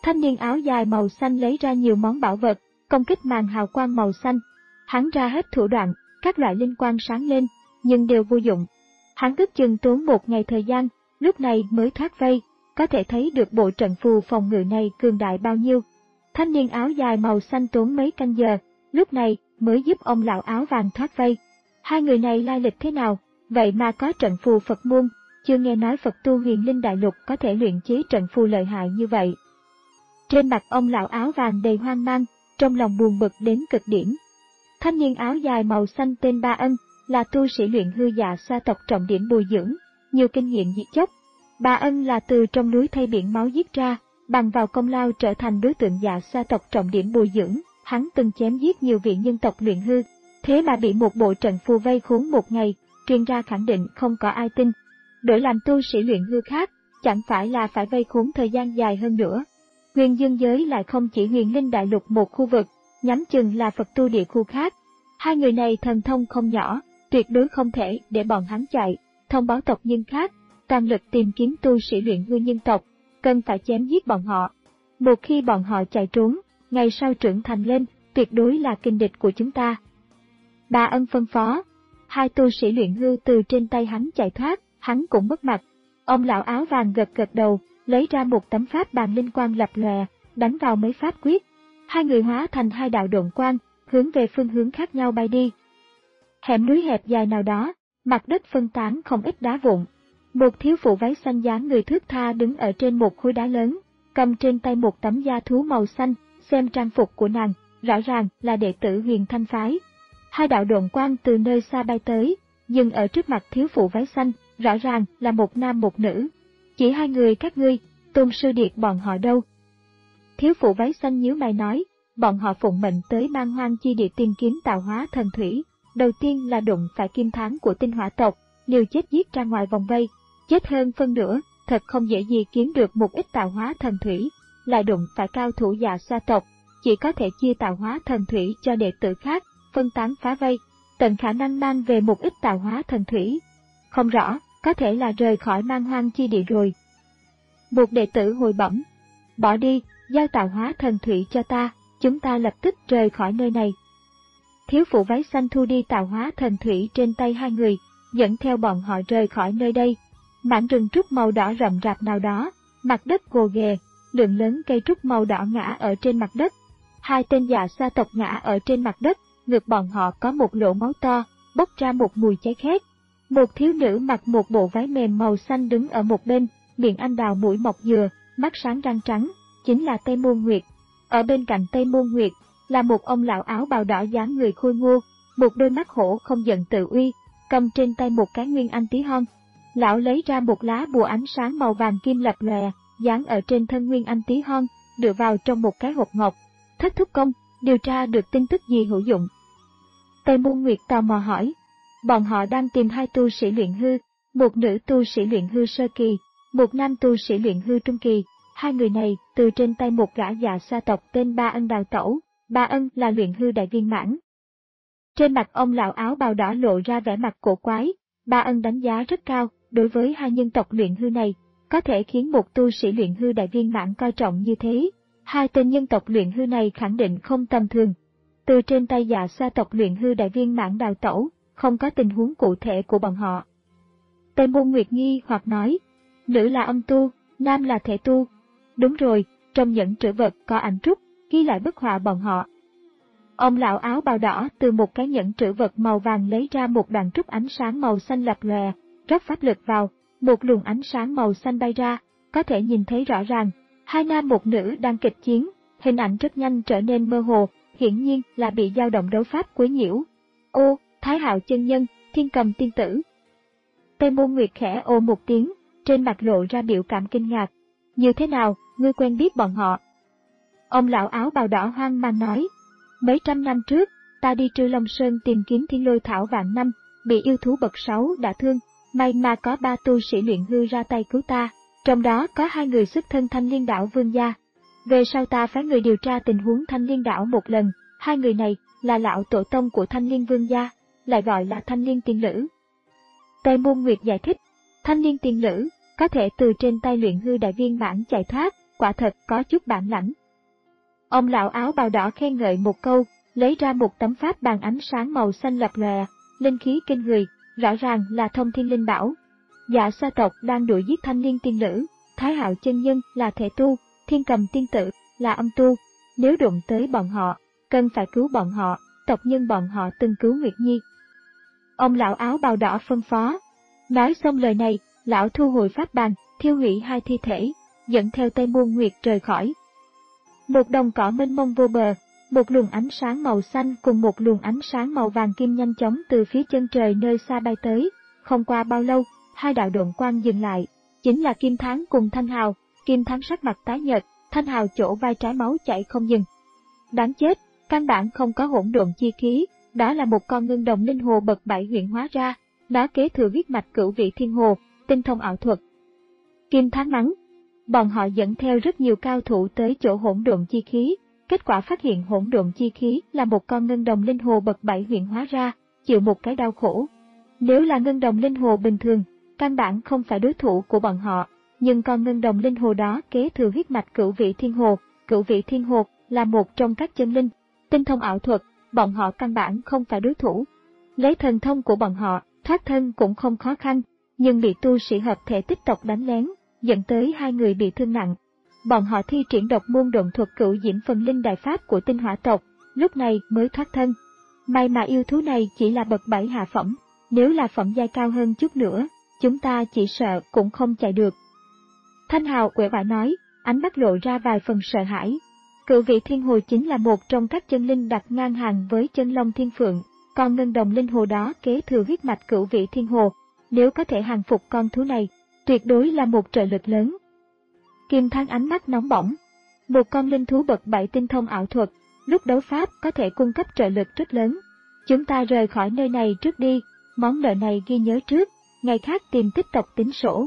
Thanh niên áo dài màu xanh lấy ra nhiều món bảo vật, công kích màn hào quang màu xanh. Hắn ra hết thủ đoạn, các loại linh quang sáng lên, nhưng đều vô dụng. Hắn ước chừng tốn một ngày thời gian, lúc này mới thoát vây, có thể thấy được bộ trận phù phòng ngự này cường đại bao nhiêu. Thanh niên áo dài màu xanh tốn mấy canh giờ, lúc này mới giúp ông lão áo vàng thoát vây. Hai người này lai lịch thế nào, vậy mà có trận phù Phật môn, chưa nghe nói Phật tu Huyền Linh Đại Lục có thể luyện chế trận phù lợi hại như vậy. Trên mặt ông lão áo vàng đầy hoang mang, trong lòng buồn bực đến cực điểm. Thanh niên áo dài màu xanh tên Ba Ân, là tu sĩ luyện hư dạ sa tộc trọng điểm bồi dưỡng, nhiều kinh nghiệm diệt chóc. Ba Ân là từ trong núi thay biển máu giết ra, bằng vào công lao trở thành đối tượng dạ sa tộc trọng điểm bồi dưỡng, hắn từng chém giết nhiều vị nhân tộc luyện hư, thế mà bị một bộ trận phù vây khốn một ngày, truyền ra khẳng định không có ai tin. Đổi làm tu sĩ luyện hư khác, chẳng phải là phải vây khốn thời gian dài hơn nữa. Huyền Dương giới lại không chỉ Huyền Linh Đại Lục một khu vực, nhắm chừng là Phật tu địa khu khác. Hai người này thần thông không nhỏ, tuyệt đối không thể để bọn hắn chạy, thông báo tộc nhân khác, toàn lực tìm kiếm tu sĩ luyện hư nhân tộc, cần phải chém giết bọn họ. Một khi bọn họ chạy trốn, ngày sau trưởng thành lên, tuyệt đối là kình địch của chúng ta. Ba Ân phân phó, hai tu sĩ luyện hư từ trên tay hắn chạy thoát, hắn cũng mất mặt. Ông lão áo vàng gật gật đầu, lấy ra một tấm pháp bàn linh quang lập lòe, đánh vào mấy pháp quyết. Hai người hóa thành hai đạo độn quang, hướng về phương hướng khác nhau bay đi. Hẻm núi hẹp dài nào đó, mặt đất phân tán không ít đá vụn. Một thiếu phụ váy xanh dáng người thướt tha đứng ở trên một khối đá lớn, cầm trên tay một tấm da thú màu xanh, xem trang phục của nàng, rõ ràng là đệ tử Huyền Thanh phái. Hai đạo độn quang từ nơi xa bay tới, dừng ở trước mặt thiếu phụ váy xanh, rõ ràng là một nam một nữ. Chỉ hai người các ngươi, Tôn sư điệt bọn họ đâu? Thiếu phụ váy xanh nhíu mày nói, bọn họ phụng mệnh tới Man Hoang chi địa tìm kiếm tạo hóa thần thủy, đầu tiên là đụng phải kim thán của tinh hỏa tộc, liều chết giết ra ngoài vòng vây, chết hơn phân nửa, thật không dễ gì kiếm được một ít tạo hóa thần thủy, lại đụng phải cao thủ dạ sa tộc, chỉ có thể chia tạo hóa thần thủy cho đệ tử khác, phân tán phá vây, tận khả năng mang về một ít tạo hóa thần thủy. Không rõ, có thể là rời khỏi Man Hoang chi địa rồi. Một đệ tử hồi bẩm, bỏ đi, giao tạo hóa thần thủy cho ta, chúng ta lập tức rời khỏi nơi này. Thiếu phụ váy xanh thu đi tạo hóa thần thủy trên tay hai người, dẫn theo bọn họ rời khỏi nơi đây. Mảng rừng trúc màu đỏ rậm rạp nào đó, mặt đất gồ ghề, lượng lớn cây trúc màu đỏ ngã ở trên mặt đất. Hai tên dạ sa tộc ngã ở trên mặt đất, ngực bọn họ có một lỗ máu to, bốc ra một mùi cháy khét. Một thiếu nữ mặc một bộ váy mềm màu xanh đứng ở một bên, miệng anh đào mũi mọc dừa, mắt sáng răng trắng, chính là Tây Môn Nguyệt. Ở bên cạnh Tây Môn Nguyệt là một ông lão áo bào đỏ dáng người khôi ngô, một đôi mắt hổ không giận tự uy, cầm trên tay một cái nguyên anh tí hon. Lão lấy ra một lá bùa ánh sáng màu vàng kim lập lòe, dán ở trên thân nguyên anh tí hon, đưa vào trong một cái hộp ngọc. Thất thúc công, điều tra được tin tức gì hữu dụng? Tây Môn Nguyệt tò mò hỏi. Bọn họ đang tìm hai tu sĩ luyện hư, một nữ tu sĩ luyện hư sơ kỳ, một nam tu sĩ luyện hư trung kỳ. Hai người này từ trên tay một gã dạ sa tộc tên Ba Ân đào tẩu. Ba Ân là luyện hư đại viên mãn. Trên mặt ông lão áo bào đỏ lộ ra vẻ mặt cổ quái. Ba Ân đánh giá rất cao đối với hai nhân tộc luyện hư này, có thể khiến một tu sĩ luyện hư đại viên mãn coi trọng như thế. Hai tên nhân tộc luyện hư này khẳng định không tầm thường. Từ trên tay dạ sa tộc luyện hư đại viên mãn đào tẩu, không có tình huống cụ thể của bọn họ. Tây Môn Nguyệt nghi hoặc nói, nữ là âm tu, nam là thể tu. Đúng rồi, trong nhẫn trữ vật có ảnh trúc, ghi lại bức họa bọn họ. Ông lão áo bào đỏ từ một cái nhẫn trữ vật màu vàng lấy ra một đoạn trúc ánh sáng màu xanh lập lòe, rót pháp lực vào, một luồng ánh sáng màu xanh bay ra, có thể nhìn thấy rõ ràng, hai nam một nữ đang kịch chiến, hình ảnh rất nhanh trở nên mơ hồ, hiển nhiên là bị dao động đấu pháp quấy nhiễu. Ô, Thái Hạo chân nhân, Thiên Cầm tiên tử. Tây Môn Nguyệt khẽ ô một tiếng, trên mặt lộ ra biểu cảm kinh ngạc. Như thế nào, ngươi quen biết bọn họ? Ông lão áo bào đỏ hoang mang nói, mấy trăm năm trước, ta đi Trư Long Sơn tìm kiếm thiên lôi thảo vạn năm, bị yêu thú bậc sáu đả thương, may mà có ba tu sĩ luyện hư ra tay cứu ta, trong đó có hai người xuất thân Thanh Liên đảo Vương gia. Về sau ta phái người điều tra tình huống Thanh Liên đảo một lần, hai người này là lão tổ tông của Thanh Liên Vương gia, lại gọi là Thanh Liên tiên nữ. Tây Môn Nguyệt giải thích, Thanh Liên tiên nữ có thể từ trên tay luyện hư đại viên mãn chạy thoát, quả thật có chút bản lãnh. Ông lão áo bào đỏ khen ngợi một câu, lấy ra một tấm pháp bàn ánh sáng màu xanh lập lòe, linh khí kinh người, rõ ràng là thông thiên linh bảo. Dạ Xoa tộc đang đuổi giết thanh niên tiên nữ, Thái Hạo chân nhân là thể tu, Thiên Cầm tiên tử là âm tu. Nếu đụng tới bọn họ, cần phải cứu bọn họ, tộc nhân bọn họ từng cứu Nguyệt Nhi. Ông lão áo bào đỏ phân phó. Nói xong lời này, lão thu hồi pháp bàn, thiêu hủy hai thi thể, dẫn theo Tây Môn Nguyệt rời khỏi. Một đồng cỏ mênh mông vô bờ, một luồng ánh sáng màu xanh cùng một luồng ánh sáng màu vàng kim nhanh chóng từ phía chân trời nơi xa bay tới. Không qua bao lâu, hai đạo độn quang dừng lại, chính là Kim Thắng cùng Thanh Hào. Kim Thắng sắc mặt tái nhợt, Thanh Hào chỗ vai trái máu chảy không dừng. Đáng chết, căn bản không có hỗn độn chi khí, đó là một con ngân đồng linh hồ bậc bảy huyện hóa ra, nó kế thừa huyết mạch cửu vị thiên hồ, tinh thông ảo thuật. Kim Thắng mắng. Bọn họ dẫn theo rất nhiều cao thủ tới chỗ hỗn độn chi khí, kết quả phát hiện hỗn độn chi khí là một con ngân đồng linh hồ bậc bảy huyện hóa ra, chịu một cái đau khổ. Nếu là ngân đồng linh hồ bình thường, căn bản không phải đối thủ của bọn họ, nhưng con ngân đồng linh hồ đó kế thừa huyết mạch cửu vị thiên hồ, cửu vị thiên hồ là một trong các chân linh, tinh thông ảo thuật, bọn họ căn bản không phải đối thủ. Lấy thần thông của bọn họ, thoát thân cũng không khó khăn, nhưng bị tu sĩ hợp thể tích tộc đánh lén, dẫn tới hai người bị thương nặng. Bọn họ thi triển độc môn độn thuật cửu diễm phần linh đại pháp của tinh hỏa tộc, lúc này mới thoát thân. May mà yêu thú này chỉ là bậc bảy hạ phẩm, nếu là phẩm giai cao hơn chút nữa, chúng ta chỉ sợ cũng không chạy được. Thanh Hào uể oải nói, ánh mắt lộ ra vài phần sợ hãi. Cửu vị thiên hồ chính là một trong các chân linh đặt ngang hàng với chân long thiên phượng, con ngân đồng linh hồ đó kế thừa huyết mạch cửu vị thiên hồ, nếu có thể hàng phục con thú này, tuyệt đối là một trợ lực lớn. Kim Thắng ánh mắt nóng bỏng. Một con linh thú bậc bảy tinh thông ảo thuật, lúc đấu pháp có thể cung cấp trợ lực rất lớn. Chúng ta rời khỏi nơi này trước đi, món nợ này ghi nhớ trước, ngày khác tìm tích tộc tính sổ.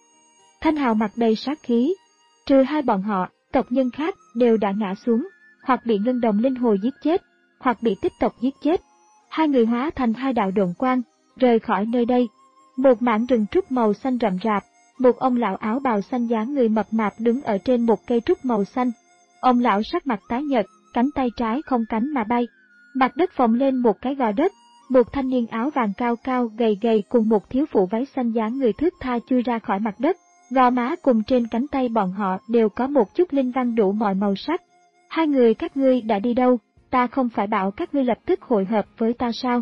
Thanh Hào mặt đầy sát khí. Trừ hai bọn họ, tộc nhân khác đều đã ngã xuống, hoặc bị ngân đồng linh hồ giết chết, hoặc bị tích tộc giết chết. Hai người hóa thành hai đạo độn quang, rời khỏi nơi đây. Một mảng rừng trúc màu xanh rậm rạp, một ông lão áo bào xanh dáng người mập mạp đứng ở trên một cây trúc màu xanh. Ông lão sắc mặt tái nhợt, cánh tay trái không cánh mà bay. Mặt đất phồng lên một cái gò đất, một thanh niên áo vàng cao cao gầy gầy cùng một thiếu phụ váy xanh dáng người thướt tha chui ra khỏi mặt đất. Gò má cùng trên cánh tay bọn họ đều có một chút linh văn đủ mọi màu sắc. Hai người các ngươi đã đi đâu, ta không phải bảo các ngươi lập tức hội hợp với ta sao?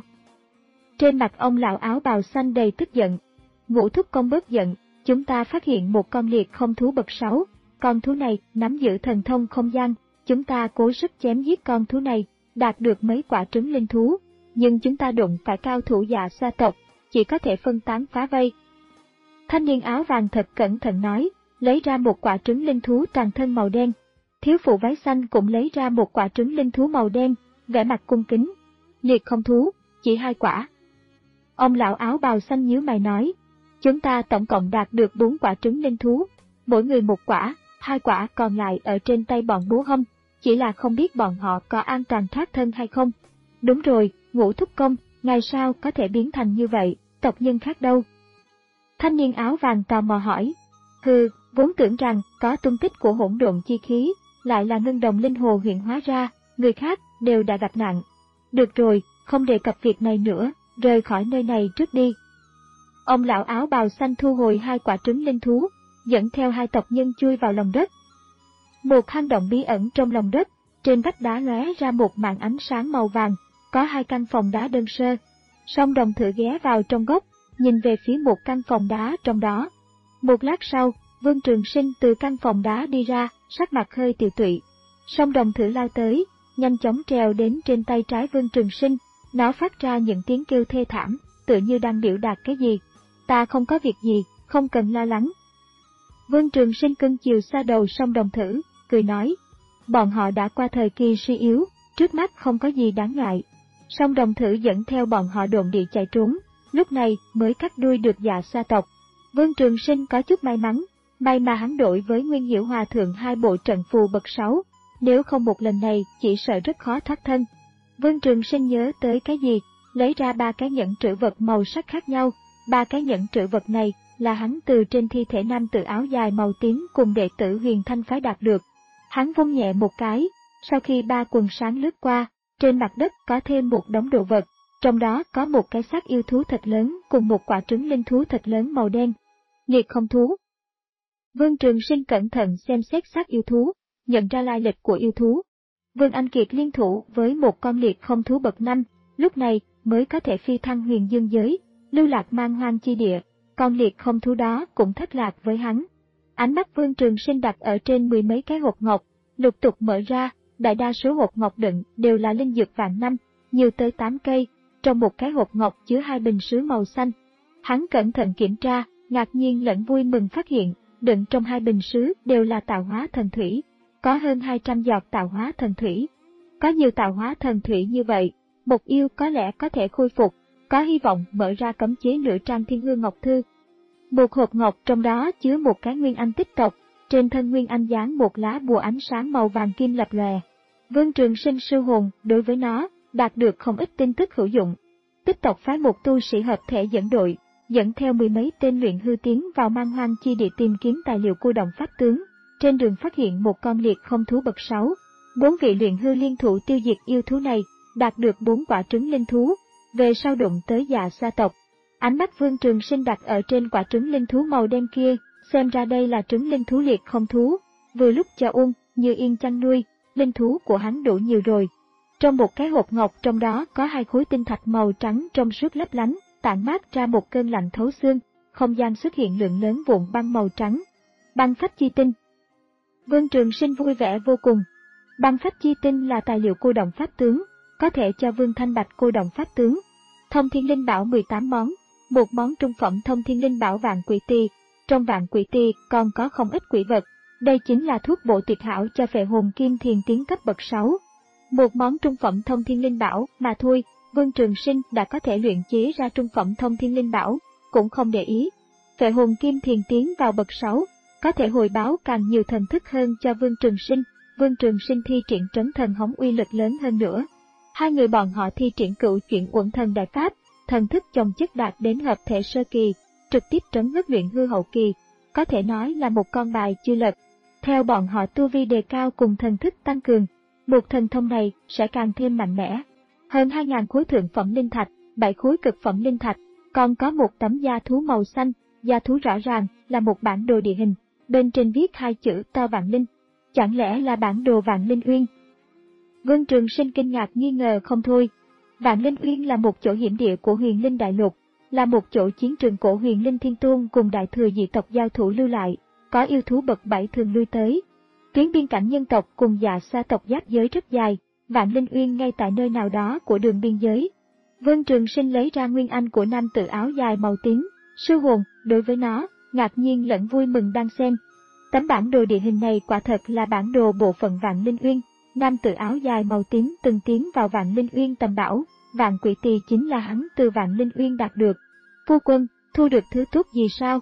Trên mặt ông lão áo bào xanh đầy tức giận. Ngũ thúc công bớt giận, chúng ta phát hiện một con liệt không thú bậc sáu, con thú này nắm giữ thần thông không gian, chúng ta cố sức chém giết con thú này, đạt được mấy quả trứng linh thú, nhưng chúng ta đụng phải cao thủ Dạ Xoa tộc, chỉ có thể phân tán phá vây. Thanh niên áo vàng thật cẩn thận nói, lấy ra một quả trứng linh thú toàn thân màu đen. Thiếu phụ váy xanh cũng lấy ra một quả trứng linh thú màu đen, vẻ mặt cung kính. Liệt không thú, chỉ hai quả. Ông lão áo bào xanh nhíu mày nói, chúng ta tổng cộng đạt được bốn quả trứng linh thú, mỗi người một quả, hai quả còn lại ở trên tay bọn bố hâm, chỉ là không biết bọn họ có an toàn thoát thân hay không. Đúng rồi, Ngũ thúc công, ngày sao có thể biến thành như vậy, tộc nhân khác đâu? Thanh niên áo vàng tò mò hỏi. Hừ, vốn tưởng rằng có tung tích của hỗn độn chi khí, lại là ngân đồng linh hồ hiện hóa ra, người khác đều đã gặp nạn. Được rồi, không đề cập việc này nữa, rời khỏi nơi này trước đi. Ông lão áo bào xanh thu hồi hai quả trứng linh thú, dẫn theo hai tộc nhân chui vào lòng đất. Một hang động bí ẩn trong lòng đất, trên vách đá lóe ra một màn ánh sáng màu vàng, có hai căn phòng đá đơn sơ. Song Đồng thử ghé vào trong góc, nhìn về phía một căn phòng đá trong đó. Một lát sau, Vương Trường Sinh từ căn phòng đá đi ra, sắc mặt hơi tiều tụy. Song Đồng thử lao tới, nhanh chóng trèo đến trên tay trái Vương Trường Sinh, nó phát ra những tiếng kêu thê thảm, tựa như đang biểu đạt cái gì. Ta không có việc gì, không cần lo lắng. Vương Trường Sinh cưng chiều xoa đầu Song Đồng thử, cười nói, bọn họ đã qua thời kỳ suy yếu, trước mắt không có gì đáng ngại. Song Đồng thử dẫn theo bọn họ độn địa chạy trốn, lúc này mới cắt đuôi được Dạ Xoa tộc. Vương Trường Sinh có chút may mắn, may mà hắn đổi với Nguyên Hiểu Hòa Thượng hai bộ trận phù bậc sáu, nếu không một lần này chỉ sợ rất khó thoát thân. Vương Trường Sinh nhớ tới cái gì, lấy ra ba cái nhẫn trữ vật màu sắc khác nhau, ba cái nhẫn trữ vật này là hắn từ trên thi thể nam tử áo dài màu tím cùng đệ tử Huyền Thanh phái đạt được. Hắn vung nhẹ một cái, sau khi ba quần sáng lướt qua, trên mặt đất có thêm một đống đồ vật, trong đó có một cái xác yêu thú thật lớn cùng một quả trứng linh thú thật lớn màu đen. Liệt không thú. Vương Trường Sinh cẩn thận xem xét xác yêu thú, nhận ra lai lịch của yêu thú. Vương Anh Kiệt liên thủ với một con liệt không thú bậc năm, lúc này mới có thể phi thăng huyền dương giới, lưu lạc man hoang chi địa, con liệt không thú đó cũng thất lạc với hắn. Ánh mắt Vương Trường Sinh đặt ở trên mười mấy cái hộp ngọc, lục tục mở ra, đại đa số hộp ngọc đựng đều là linh dược vạn năm, nhiều tới tám cây, trong một cái hộp ngọc chứa hai bình sứ màu xanh. Hắn cẩn thận kiểm tra, ngạc nhiên lẫn vui mừng phát hiện, đựng trong hai bình sứ đều là tạo hóa thần thủy, có hơn hai trăm giọt tạo hóa thần thủy. Có nhiều tạo hóa thần thủy như vậy, một yêu có lẽ có thể khôi phục, có hy vọng mở ra cấm chế nửa trang Thiên Hương Ngọc Thư. Một hộp ngọc trong đó chứa một cái nguyên anh tích tộc, trên thân nguyên anh dán một lá bùa ánh sáng màu vàng kim lập lòe. Vương Trường Sinh sư hồn đối với nó đạt được không ít tin tức hữu dụng. Tích tộc phái một tu sĩ hợp thể dẫn đội, dẫn theo mười mấy tên luyện hư tiến vào man hoang chi địa tìm kiếm tài liệu cô động pháp tướng. Trên đường phát hiện một con liệt không thú bậc sáu, bốn vị luyện hư liên thủ tiêu diệt yêu thú này, đạt được bốn quả trứng linh thú. Về sau đụng tới Dạ Sa tộc, ánh mắt Vương Trường Sinh đặt ở trên quả trứng linh thú màu đen kia, xem ra đây là trứng linh thú liệt không thú, vừa lúc cho Uông Như Yên chăn nuôi, linh thú của hắn đủ nhiều rồi. Trong một cái hộp ngọc trong đó có hai khối tinh thạch màu trắng trong suốt lấp lánh, tản mát ra một cơn lạnh thấu xương, không gian xuất hiện lượng lớn vụn băng màu trắng. Băng phách chi tinh. Vương Trường Sinh vui vẻ vô cùng. Băng phách chi tinh là tài liệu cô động pháp tướng, có thể cho Vương Thanh Bạch cô động pháp tướng. Thông Thiên Linh Bảo mười tám món, một món trung phẩm Thông Thiên Linh Bảo Vạn Quỷ Tỳ. Trong Vạn Quỷ Tỳ còn có không ít quỷ vật, đây chính là thuốc bổ tuyệt hảo cho phệ hồn kim thiền tiến cấp bậc sáu. Một món trung phẩm Thông Thiên Linh Bảo mà thôi, Vương Trường Sinh đã có thể luyện chế ra trung phẩm Thông Thiên Linh Bảo, cũng không để ý. Phệ hồn kim thiền tiến vào bậc sáu, có thể hồi báo càng nhiều thần thức hơn cho Vương Trường Sinh. Vương Trường Sinh thi triển trấn thần hống uy lực lớn hơn nữa. Hai người bọn họ thi triển cửu chuyển uẩn thần đại pháp, thần thức chồng chất đạt đến hợp thể sơ kỳ, trực tiếp trấn ngất luyện hư hậu kỳ, có thể nói là một con bài chưa lật. Theo bọn họ tu vi đề cao cùng thần thức tăng cường, một thần thông này sẽ càng thêm mạnh mẽ. Hơn hai nghìn khối thượng phẩm linh thạch, bảy khối cực phẩm linh thạch, còn có một tấm da thú màu xanh, da thú rõ ràng là một bản đồ địa hình, bên trên viết hai chữ to Vạn Linh. Chẳng lẽ là bản đồ Vạn Linh Uyên? Vương Trường Sinh kinh ngạc nghi ngờ không thôi. Vạn Linh Uyên là một chỗ hiểm địa của Huyền Linh Đại Lục, là một chỗ chiến trường cổ Huyền Linh Thiên Tôn cùng đại thừa dị tộc giao thủ lưu lại, có yêu thú bậc bảy thường lui tới. Tuyến biên cảnh nhân tộc cùng Dạ Sa tộc giáp giới rất dài, Vạn Linh Uyên ngay tại nơi nào đó của đường biên giới. Vương Trường Sinh lấy ra nguyên anh của nam tử áo dài màu tím, sư hồn đối với nó ngạc nhiên lẫn vui mừng đang xem. Tấm bản đồ địa hình này quả thật là bản đồ bộ phận Vạn Linh Uyên. Nam tử áo dài màu tím từng tiến vào Vạn Linh Uyên tầm bảo, Vạn Quỷ Tỳ chính là hắn từ Vạn Linh Uyên đạt được. Phu quân, thu được thứ tốt gì sao?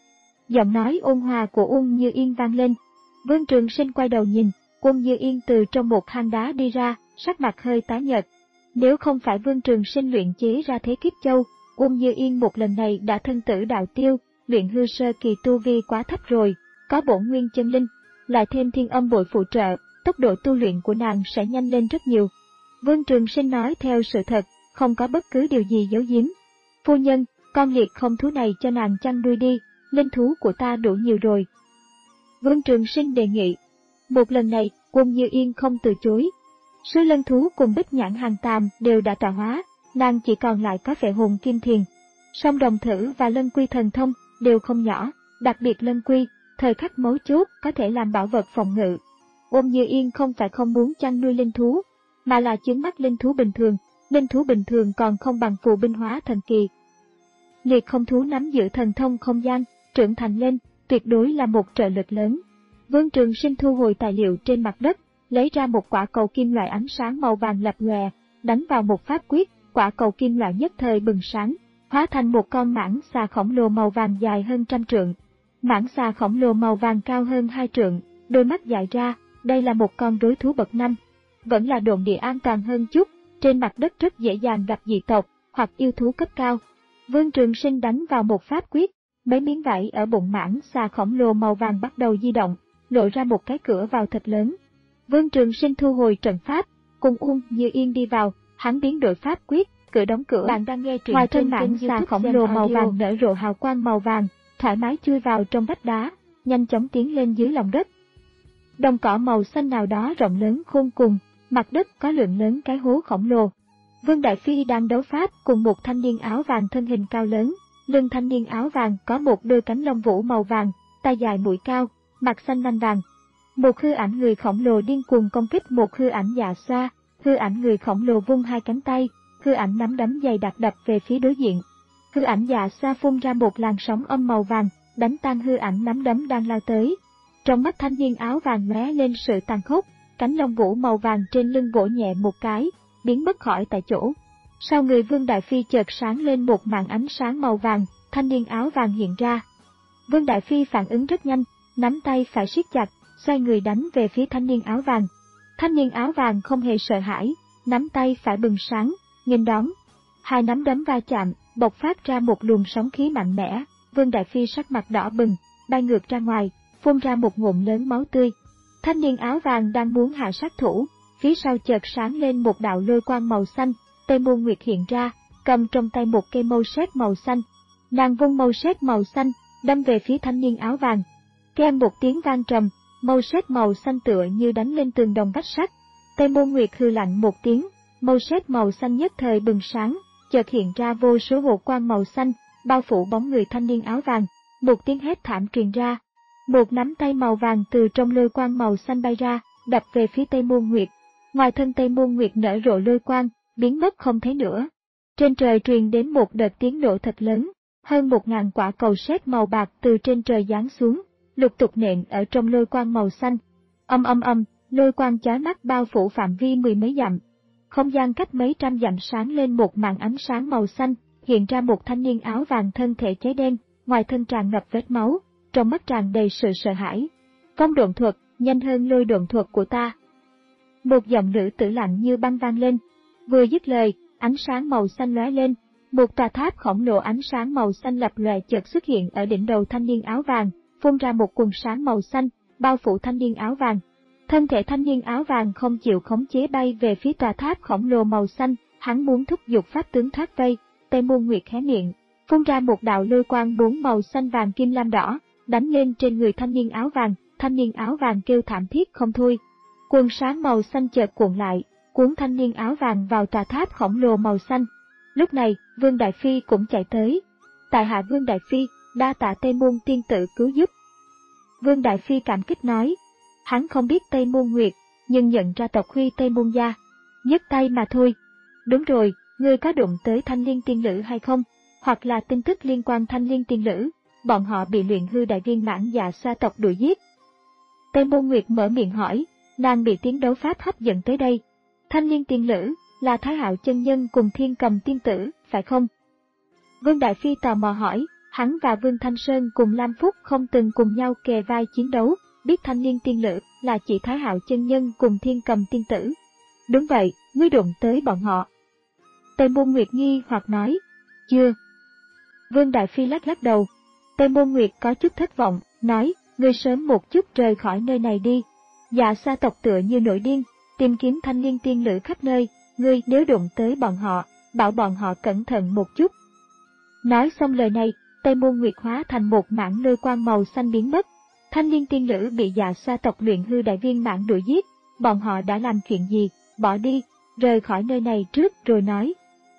Giọng nói ôn hòa của Uông Như Yên vang lên. Vương Trường Sinh quay đầu nhìn, Uông Như Yên từ trong một hang đá đi ra, sắc mặt hơi tái nhợt. Nếu không phải Vương Trường Sinh luyện chế ra Thế Kiếp Châu, Uông Như Yên một lần này đã thân tử đạo tiêu, luyện hư sơ kỳ tu vi quá thấp rồi, có bổn nguyên chân linh, lại thêm thiên âm bội phụ trợ, tốc độ tu luyện của nàng sẽ nhanh lên rất nhiều. Vương Trường Sinh nói theo sự thật, không có bất cứ điều gì giấu giếm. Phu nhân, con liệt không thú này cho nàng chăn nuôi đi, linh thú của ta đủ nhiều rồi. Vương Trường Sinh đề nghị. Một lần này, Uông Như Yên không từ chối. Sứ lân thú cùng bích nhãn hàng tàm đều đã tọa hóa, nàng chỉ còn lại có phệ hồn kim thiền. Song đồng thử và lân quy thần thông đều không nhỏ, đặc biệt lân quy, thời khắc mấu chốt có thể làm bảo vật phòng ngự. Uông Như Yên không phải không muốn chăn nuôi linh thú, mà là chướng mắt linh thú bình thường, linh thú bình thường còn không bằng phù binh hóa thần kỳ. Liệt không thú nắm giữ thần thông không gian, trưởng thành lên, tuyệt đối là một trợ lực lớn. Vương Trường Sinh thu hồi tài liệu trên mặt đất, lấy ra một quả cầu kim loại ánh sáng màu vàng lập lòe, đánh vào một pháp quyết, quả cầu kim loại nhất thời bừng sáng, hóa thành một con mãng xà khổng lồ màu vàng dài hơn trăm trượng. Mãng xà khổng lồ màu vàng cao hơn hai trượng, đôi mắt dài ra, đây là một con đối thú bậc năm. Vẫn là độn địa an toàn hơn chút, trên mặt đất rất dễ dàng gặp dị tộc hoặc yêu thú cấp cao. Vương Trường Sinh đánh vào một pháp quyết, Mấy miếng vải ở bụng mãng xà khổng lồ màu vàng bắt đầu di động, lộ ra một cái cửa vào thật lớn. Vương Trường Sinh thu hồi trận pháp, cùng Uông Như Yên đi vào, hắn biến đổi pháp quyết, cửa đóng cửa. Bạn đang nghe truyện ngoài trên mảng xà khổng lồ màu vàng nở rộ hào quang màu vàng, thoải mái chui vào trong vách đá, nhanh chóng tiến lên dưới lòng đất. Đồng cỏ màu xanh nào đó rộng lớn khôn cùng, mặt đất có lượng lớn cái hố khổng lồ. Vương Đại Phi đang đấu pháp cùng một thanh niên áo vàng thân hình cao lớn, lưng thanh niên áo vàng có một đôi cánh lông vũ màu vàng, tai dài mũi cao, mặt xanh nanh vàng. Một hư ảnh người khổng lồ điên cuồng công kích một hư ảnh dạ xoa, hư ảnh người khổng lồ vung hai cánh tay, hư ảnh nắm đấm dày đặc đập về phía đối diện. Hư ảnh dạ xoa phun ra một làn sóng âm màu vàng, đánh tan hư ảnh nắm đấm đang lao tới. Trong mắt thanh niên áo vàng lóe lên sự tàn khốc, cánh lông vũ màu vàng trên lưng vỗ nhẹ một cái, biến mất khỏi tại chỗ. Sau người Vương Đại Phi chợt sáng lên một màn ánh sáng màu vàng, thanh niên áo vàng hiện ra. Vương Đại Phi phản ứng rất nhanh, nắm tay phải siết chặt, xoay người đánh về phía thanh niên áo vàng. Thanh niên áo vàng không hề sợ hãi, nắm tay phải bừng sáng, nghênh đón. Hai nắm đấm va chạm, bộc phát ra một luồng sóng khí mạnh mẽ. Vương Đại Phi sắc mặt đỏ bừng, bay ngược ra ngoài, phun ra một ngụm lớn máu tươi. Thanh niên áo vàng đang muốn hạ sát thủ, phía sau chợt sáng lên một đạo lôi quang màu xanh. Tây Môn Nguyệt hiện ra, cầm trong tay một cây mâu sét màu xanh. Nàng vung mâu sét màu xanh, đâm về phía thanh niên áo vàng. Keng một tiếng vang trầm, mâu sét màu xanh tựa như đánh lên tường đồng vách sắt. Tây Môn Nguyệt hừ lạnh một tiếng, mâu sét màu xanh nhất thời bừng sáng, chợt hiện ra vô số hộ quang màu xanh, bao phủ bóng người thanh niên áo vàng. Một tiếng hét thảm truyền ra. Một nắm tay màu vàng từ trong lôi quang màu xanh bay ra, đập về phía Tây Môn Nguyệt. Ngoài thân Tây Môn Nguyệt nở rộ lôi quang, biến mất không thấy nữa. Trên trời truyền đến một đợt tiếng nổ thật lớn, hơn một ngàn quả cầu sét màu bạc từ trên trời giáng xuống, lục tục nện ở trong lôi quang màu xanh. Âm âm âm, lôi quang chói mắt bao phủ phạm vi mười mấy dặm. Không gian cách mấy trăm dặm sáng lên một màn ánh sáng màu xanh, hiện ra một thanh niên áo vàng thân thể cháy đen, ngoài thân tràn ngập vết máu, trong mắt tràn đầy sự sợ hãi. Phong độn thuật, nhanh hơn lôi độn thuật của ta. Một giọng nữ tử lạnh như băng vang lên. Vừa dứt lời, ánh sáng màu xanh lóe lên, một tòa tháp khổng lồ ánh sáng màu xanh lập lòe chợt xuất hiện ở đỉnh đầu thanh niên áo vàng, phun ra một quần sáng màu xanh, bao phủ thanh niên áo vàng. Thân thể thanh niên áo vàng không chịu khống chế bay về phía tòa tháp khổng lồ màu xanh, hắn muốn thúc giục pháp tướng thoát vây. Tây Môn Nguyệt hé miệng, phun ra một đạo lôi quang bốn màu xanh vàng kim lam đỏ, đánh lên trên người thanh niên áo vàng. Thanh niên áo vàng kêu thảm thiết không thôi. Quần sáng màu xanh chợt cuộn lại, cuốn thanh niên áo vàng vào tòa tháp khổng lồ màu xanh. Lúc này, Vương Đại Phi cũng chạy tới. Tại hạ Vương Đại Phi, đa tạ Tây Môn tiên tử cứu giúp. Vương Đại Phi cảm kích nói. Hắn không biết Tây Môn Nguyệt, nhưng nhận ra tộc Huy Tây Môn gia. Nhấc tay mà thôi. Đúng rồi, ngươi có đụng tới Thanh Liên tiên nữ hay không? Hoặc là tin tức liên quan Thanh Liên tiên nữ, bọn họ bị luyện hư đại viên mãn dạ xoa tộc đuổi giết. Tây Môn Nguyệt mở miệng hỏi, nàng bị tiếng đấu pháp hấp dẫn tới đây. Thanh Liên tiên nữ là Thái Hạo chân nhân cùng Thiên Cầm tiên tử, phải không? Vương Đại Phi tò mò hỏi, hắn và Vương Thanh Sơn cùng Lam Phúc không từng cùng nhau kề vai chiến đấu, biết Thanh Liên tiên nữ là chỉ Thái Hạo chân nhân cùng Thiên Cầm tiên tử. Đúng vậy, ngươi đụng tới bọn họ. Tây Môn Nguyệt nghi hoặc nói, chưa. Vương Đại Phi lắc lắc đầu. Tây Môn Nguyệt có chút thất vọng, nói, ngươi sớm một chút rời khỏi nơi này đi. Dạ xoa tộc tựa như nổi điên, tìm kiếm Thanh Liên tiên nữ khắp nơi, ngươi nếu đụng tới bọn họ, bảo bọn họ cẩn thận một chút. Nói xong lời này, Tây Môn Nguyệt hóa thành một mảng lôi quang màu xanh biến mất. Thanh Liên tiên nữ bị dạ xoa tộc luyện hư đại viên mãn đuổi giết, bọn họ đã làm chuyện gì, bỏ đi, rời khỏi nơi này trước rồi nói.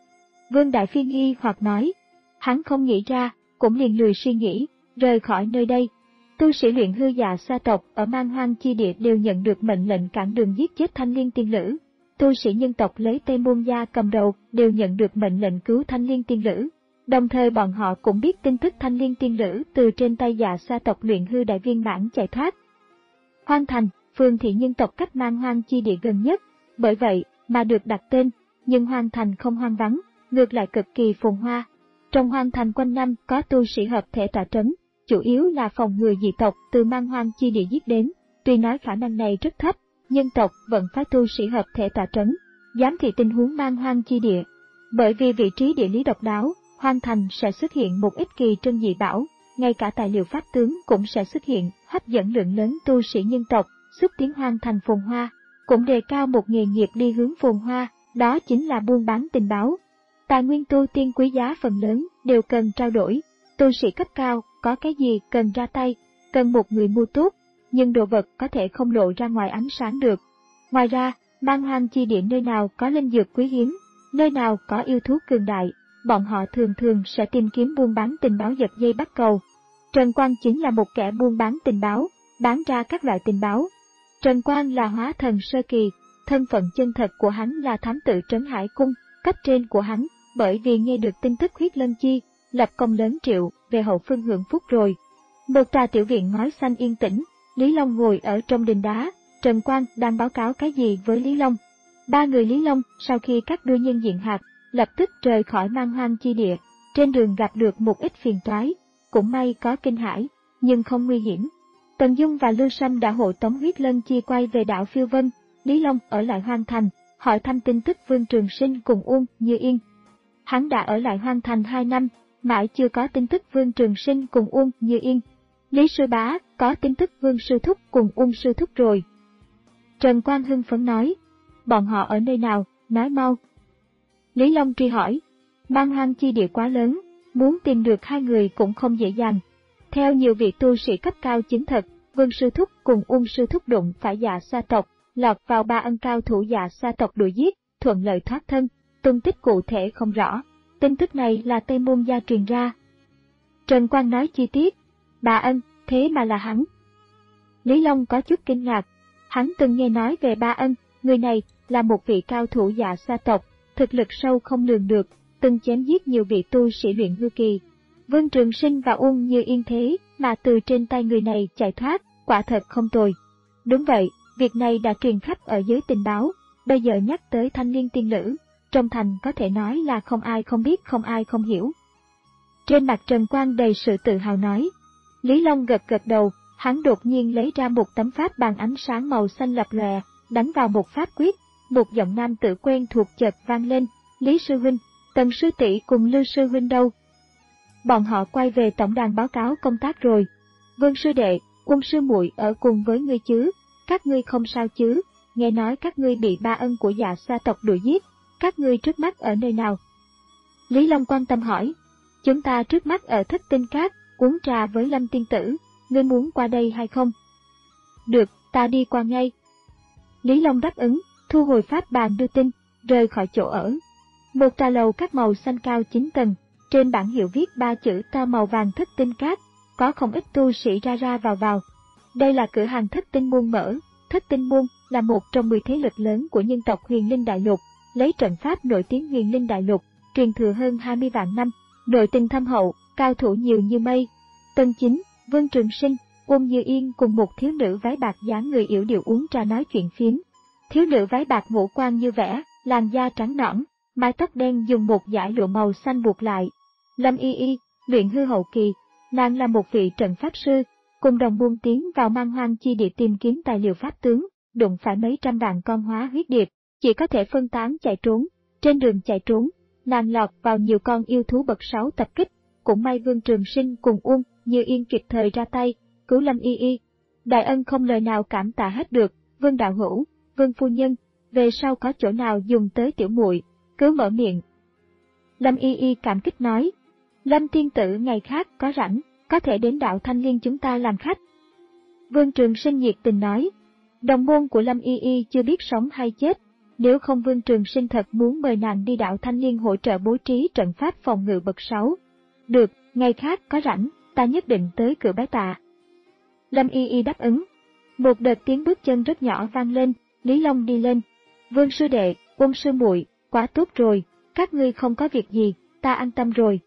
Vương Đại Phi nghi hoặc nói, hắn không nghĩ ra, cũng liền lười suy nghĩ, rời khỏi nơi đây. Tu sĩ luyện hư dạ xoa tộc ở Man Hoang chi địa đều nhận được mệnh lệnh cản đường giết chết Thanh Liên tiên nữ. Tu sĩ nhân tộc lấy Tây Môn gia cầm đầu đều nhận được mệnh lệnh cứu Thanh Liên tiên nữ. Đồng thời bọn họ cũng biết tin tức Thanh Liên tiên nữ từ trên tay dạ xoa tộc luyện hư đại viên mãn chạy thoát. Hoang Thành, phường thị nhân tộc cách Man Hoang chi địa gần nhất, bởi vậy mà được đặt tên, nhưng Hoang Thành không hoang vắng, ngược lại cực kỳ phồn hoa. Trong Hoang Thành quanh năm có tu sĩ hợp thể tọa trấn, chủ yếu là phòng ngừa dị tộc từ Man Hoang chi địa giết đến. Tuy nói khả năng này rất thấp, nhân tộc vẫn phái tu sĩ hợp thể tọa trấn, giám thị tình huống Man Hoang chi địa. Bởi vì vị trí địa lý độc đáo, Hoang Thành sẽ xuất hiện một ít kỳ trân dị bảo, ngay cả tài liệu pháp tướng cũng sẽ xuất hiện, hấp dẫn lượng lớn tu sĩ nhân tộc, xúc tiến hoang thành phồn hoa, cũng đề cao một nghề nghiệp đi hướng phồn hoa, đó chính là buôn bán tình báo. Tài nguyên tu tiên quý giá phần lớn đều cần trao đổi, tu sĩ cấp cao có cái gì cần ra tay, cần một người mua tốt, nhưng đồ vật có thể không lộ ra ngoài ánh sáng được. Ngoài ra, man hoang chi địa nơi nào có linh dược quý hiếm, nơi nào có yêu thú cường đại, bọn họ thường thường sẽ tìm kiếm buôn bán tình báo giật dây bắt cầu. Trần Quang chính là một kẻ buôn bán tình báo, bán ra các loại tình báo. Trần Quang là hóa thần sơ kỳ, thân phận chân thật của hắn là thám tử Trấn Hải Cung, cấp trên của hắn, bởi vì nghe được tin tức huyết lân chi, lập công lớn triệu, về hậu phương hưởng phúc rồi. Một tòa tiểu viện ngói xanh yên tĩnh, Lý Long ngồi ở trong đình đá, Trần Quang đang báo cáo cái gì với Lý Long. Ba người Lý Long, sau khi các đua nhân diện hạt, lập tức rời khỏi man hoang chi địa, trên đường gặp được một ít phiền toái, cũng may có kinh hãi, nhưng không nguy hiểm. Tần Dung và Lưu Sâm đã hộ tống huyết lân chi quay về đảo Phiêu Vân, Lý Long ở lại Hoang Thành, hỏi thăm tin tức Vương Trường Sinh cùng Uông Như Yên. Hắn đã ở lại Hoang Thành hai năm, mãi chưa có tin tức Vương Trường Sinh cùng Uông Như Yên. Lý Sư Bá có tin tức Vương Sư Thúc cùng Uông Sư Thúc rồi. Trần Quang hưng phấn nói, bọn họ ở nơi nào, nói mau. Lý Long truy hỏi, man hoang chi địa quá lớn, muốn tìm được hai người cũng không dễ dàng. Theo nhiều vị tu sĩ cấp cao chính thật, Vương Sư Thúc cùng Uông Sư Thúc đụng phải Dạ Sa tộc, lọt vào ba ân cao thủ Dạ Sa tộc đuổi giết, thuận lợi thoát thân, tung tích cụ thể không rõ. Tin tức này là Tây Môn Gia truyền ra. Trần Quang nói chi tiết, Bà Ân, thế mà là hắn. Lý Long có chút kinh ngạc, hắn từng nghe nói về Ba Ân, người này là một vị cao thủ Dạ Sa tộc, thực lực sâu không lường được, từng chém giết nhiều vị tu sĩ luyện hư kỳ. Vương Trường Sinh và Uông Như Yên thế mà từ trên tay người này chạy thoát, quả thật không tồi. Đúng vậy, việc này đã truyền khắp ở giới tình báo, bây giờ nhắc tới thanh niên tiên lữ, trong thành có thể nói là không ai không biết không ai không hiểu. Trên mặt Trần Quang đầy sự tự hào nói. Lý Long gật gật đầu, hắn đột nhiên lấy ra một tấm pháp bàn ánh sáng màu xanh lập lòe, đánh vào một pháp quyết, một giọng nam tự quen thuộc chợt vang lên, Lý Sư Huynh, Tần Sư Tỷ cùng Lưu Sư Huynh đâu? Bọn họ quay về tổng đàn báo cáo công tác rồi. Vương Sư Đệ, Quân Sư Muội ở cùng với ngươi chứ, các ngươi không sao chứ, nghe nói các ngươi bị Ba Ân của Dạ Sa tộc đuổi giết, các ngươi trước mắt ở nơi nào? Lý Long quan tâm hỏi, chúng ta trước mắt ở Thất Tinh Cát, uống trà với Lâm Tiên Tử, ngươi muốn qua đây hay không? Được, ta đi qua ngay. Lý Long đáp ứng, thu hồi pháp bàn đưa tin, rời khỏi chỗ ở. Một trà lầu các màu xanh cao chín tầng, trên bảng hiệu viết ba chữ to màu vàng Thất Tinh Cát, có không ít tu sĩ ra ra vào vào. Đây là cửa hàng Thất Tinh Môn mở, Thất Tinh Môn là một trong mười thế lực lớn của nhân tộc Huyền Linh Đại Lục, lấy trận pháp nổi tiếng Huyền Linh Đại Lục, truyền thừa hơn hai mươi vạn năm, nội tình thâm hậu, cao thủ nhiều như mây. Tần Chính, Vương Trường Sinh, Uông Như Yên cùng một thiếu nữ váy bạc dáng người yểu điệu uống trà nói chuyện phiếm. Thiếu nữ váy bạc ngũ quan như vẽ, làn da trắng nõn, mái tóc đen dùng một dải lụa màu xanh buộc lại. Lâm Y Y, luyện hư hậu kỳ, nàng là một vị trận pháp sư, cùng đồng buôn tiến vào man hoang chi địa tìm kiếm tài liệu pháp tướng, đụng phải mấy trăm vạn con hóa huyết điệp, chỉ có thể phân tán chạy trốn. Trên đường chạy trốn, nàng lọt vào nhiều con yêu thú bậc sáu tập kích, cũng may Vương Trường Sinh cùng Uông Như Yên kịp thời ra tay, cứu Lâm Y Y. Đại ân không lời nào cảm tạ hết được, Vương đạo hữu, Vương phu nhân, về sau có chỗ nào dùng tới tiểu muội, cứ mở miệng. Lâm Y Y cảm kích nói, Lâm tiên tử ngày khác có rảnh, có thể đến đạo Thanh Liên chúng ta làm khách. Vương Trường Sinh nhiệt tình nói, đồng môn của Lâm Y Y chưa biết sống hay chết, nếu không Vương Trường Sinh thật muốn mời nàng đi đạo Thanh Liên hỗ trợ bố trí trận pháp phòng ngự bậc sáu. Được, ngày khác có rảnh, ta nhất định tới cửa bái tạ. Lâm Y Y đáp ứng. Một đợt tiếng bước chân rất nhỏ vang lên, Lý Long đi lên. Vương sư đệ, Uông sư muội, quá tốt rồi, các ngươi không có việc gì, ta an tâm rồi.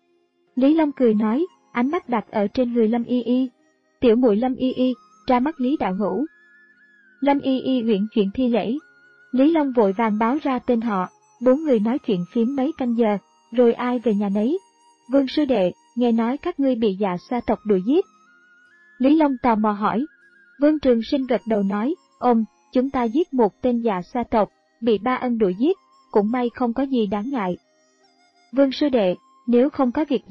Lý Long cười nói, ánh mắt đặt ở trên người Lâm Y Y. Tiểu muội Lâm Y Y, ra mắt Lý đạo hữu. Lâm Y Y uyển chuyển thi lễ. Lý Long vội vàng báo ra tên họ, bốn người nói chuyện phím mấy canh giờ, rồi ai về nhà nấy. Vương sư đệ, nghe nói các ngươi bị Dạ Sa tộc đuổi giết. Lý Long tò mò hỏi. Vương Trường Sinh gật đầu nói, ôm, chúng ta giết một tên Dạ Sa tộc, bị Ba Ân đuổi giết, cũng may không có gì đáng ngại. Vương sư đệ, nếu không có việc gì,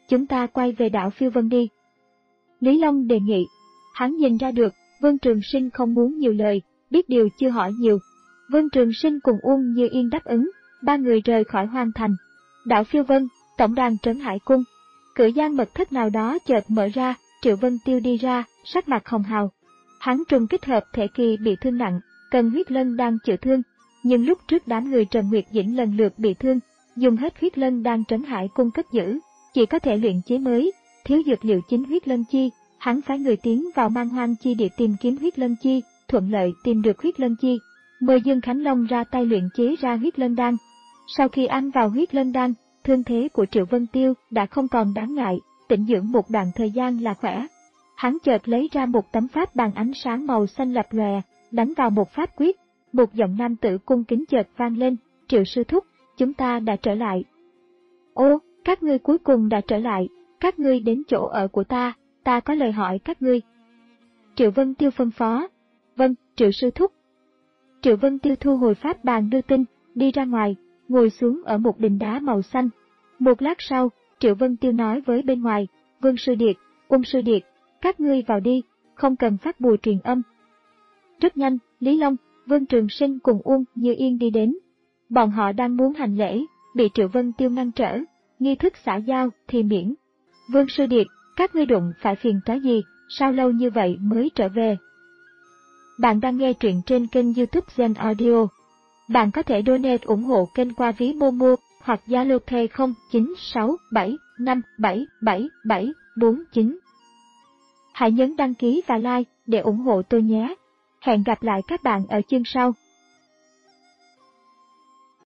chúng ta quay về đảo Phiêu Vân đi. Lý Long đề nghị. Hắn nhìn ra được, Vương Trường Sinh không muốn nhiều lời, biết điều chưa hỏi nhiều. Vương Trường Sinh cùng Uông Như Yên đáp ứng, ba người rời khỏi Hoang Thành. Đảo Phiêu Vân, tổng đàn Trấn Hải Cung. Cửa gian mật thất nào đó chợt mở ra, Triệu Vân Tiêu đi ra, sắc mặt hồng hào. Hắn trùng kích hợp thể kỳ bị thương nặng, cần huyết lân đang chữa thương, nhưng lúc trước đám người Trần Nguyệt Dĩnh lần lượt bị thương, dùng hết huyết lân đang Trấn Hải Cung cất giữ, chỉ có thể luyện chế mới, thiếu dược liệu chính huyết lân chi. Hắn phái người tiến vào Man Hoang chi địa tìm kiếm huyết lân chi, thuận lợi tìm được huyết lân chi, mời Dương Khánh Long ra tay luyện chế ra huyết lân đan. Sau khi ăn vào huyết lân đan, thương thế của Triệu Vân Tiêu đã không còn đáng ngại, tĩnh dưỡng một đoạn thời gian là khỏe. Hắn chợt lấy ra một tấm pháp bàn ánh sáng màu xanh lập lòe, đánh vào một pháp quyết, một giọng nam tử cung kính chợt vang lên, Triệu sư thúc, chúng ta đã trở lại. Ô, các ngươi cuối cùng đã trở lại, các ngươi đến chỗ ở của ta, ta có lời hỏi các ngươi. Triệu Vân Tiêu phân phó. Vâng, Triệu sư thúc. Triệu Vân Tiêu thu hồi pháp bàn đưa tin, đi ra ngoài, ngồi xuống ở một đình đá màu xanh. Một lát sau, Triệu Vân Tiêu nói với bên ngoài, Vương Sư Điệt, Ung Sư Điệt, các ngươi vào đi, không cần phát bùa truyền âm. Rất nhanh, Lý Long, Vương Trường Sinh cùng Uông Như Yên đi đến. Bọn họ đang muốn hành lễ, bị Triệu Vân Tiêu ngăn trở, nghi thức xã giao thì miễn. Vương Sư Điệt, các ngươi đụng phải phiền toái gì, sao lâu như vậy mới trở về? Bạn đang nghe truyện trên kênh YouTube Zen Audio. Bạn có thể donate ủng hộ kênh qua ví Momo hoặc Zalo Pay không chín sáu bảy năm bảy bảy bảy bốn chín. Hãy nhấn đăng ký và like để ủng hộ tôi nhé. Hẹn gặp lại các bạn ở chương sau.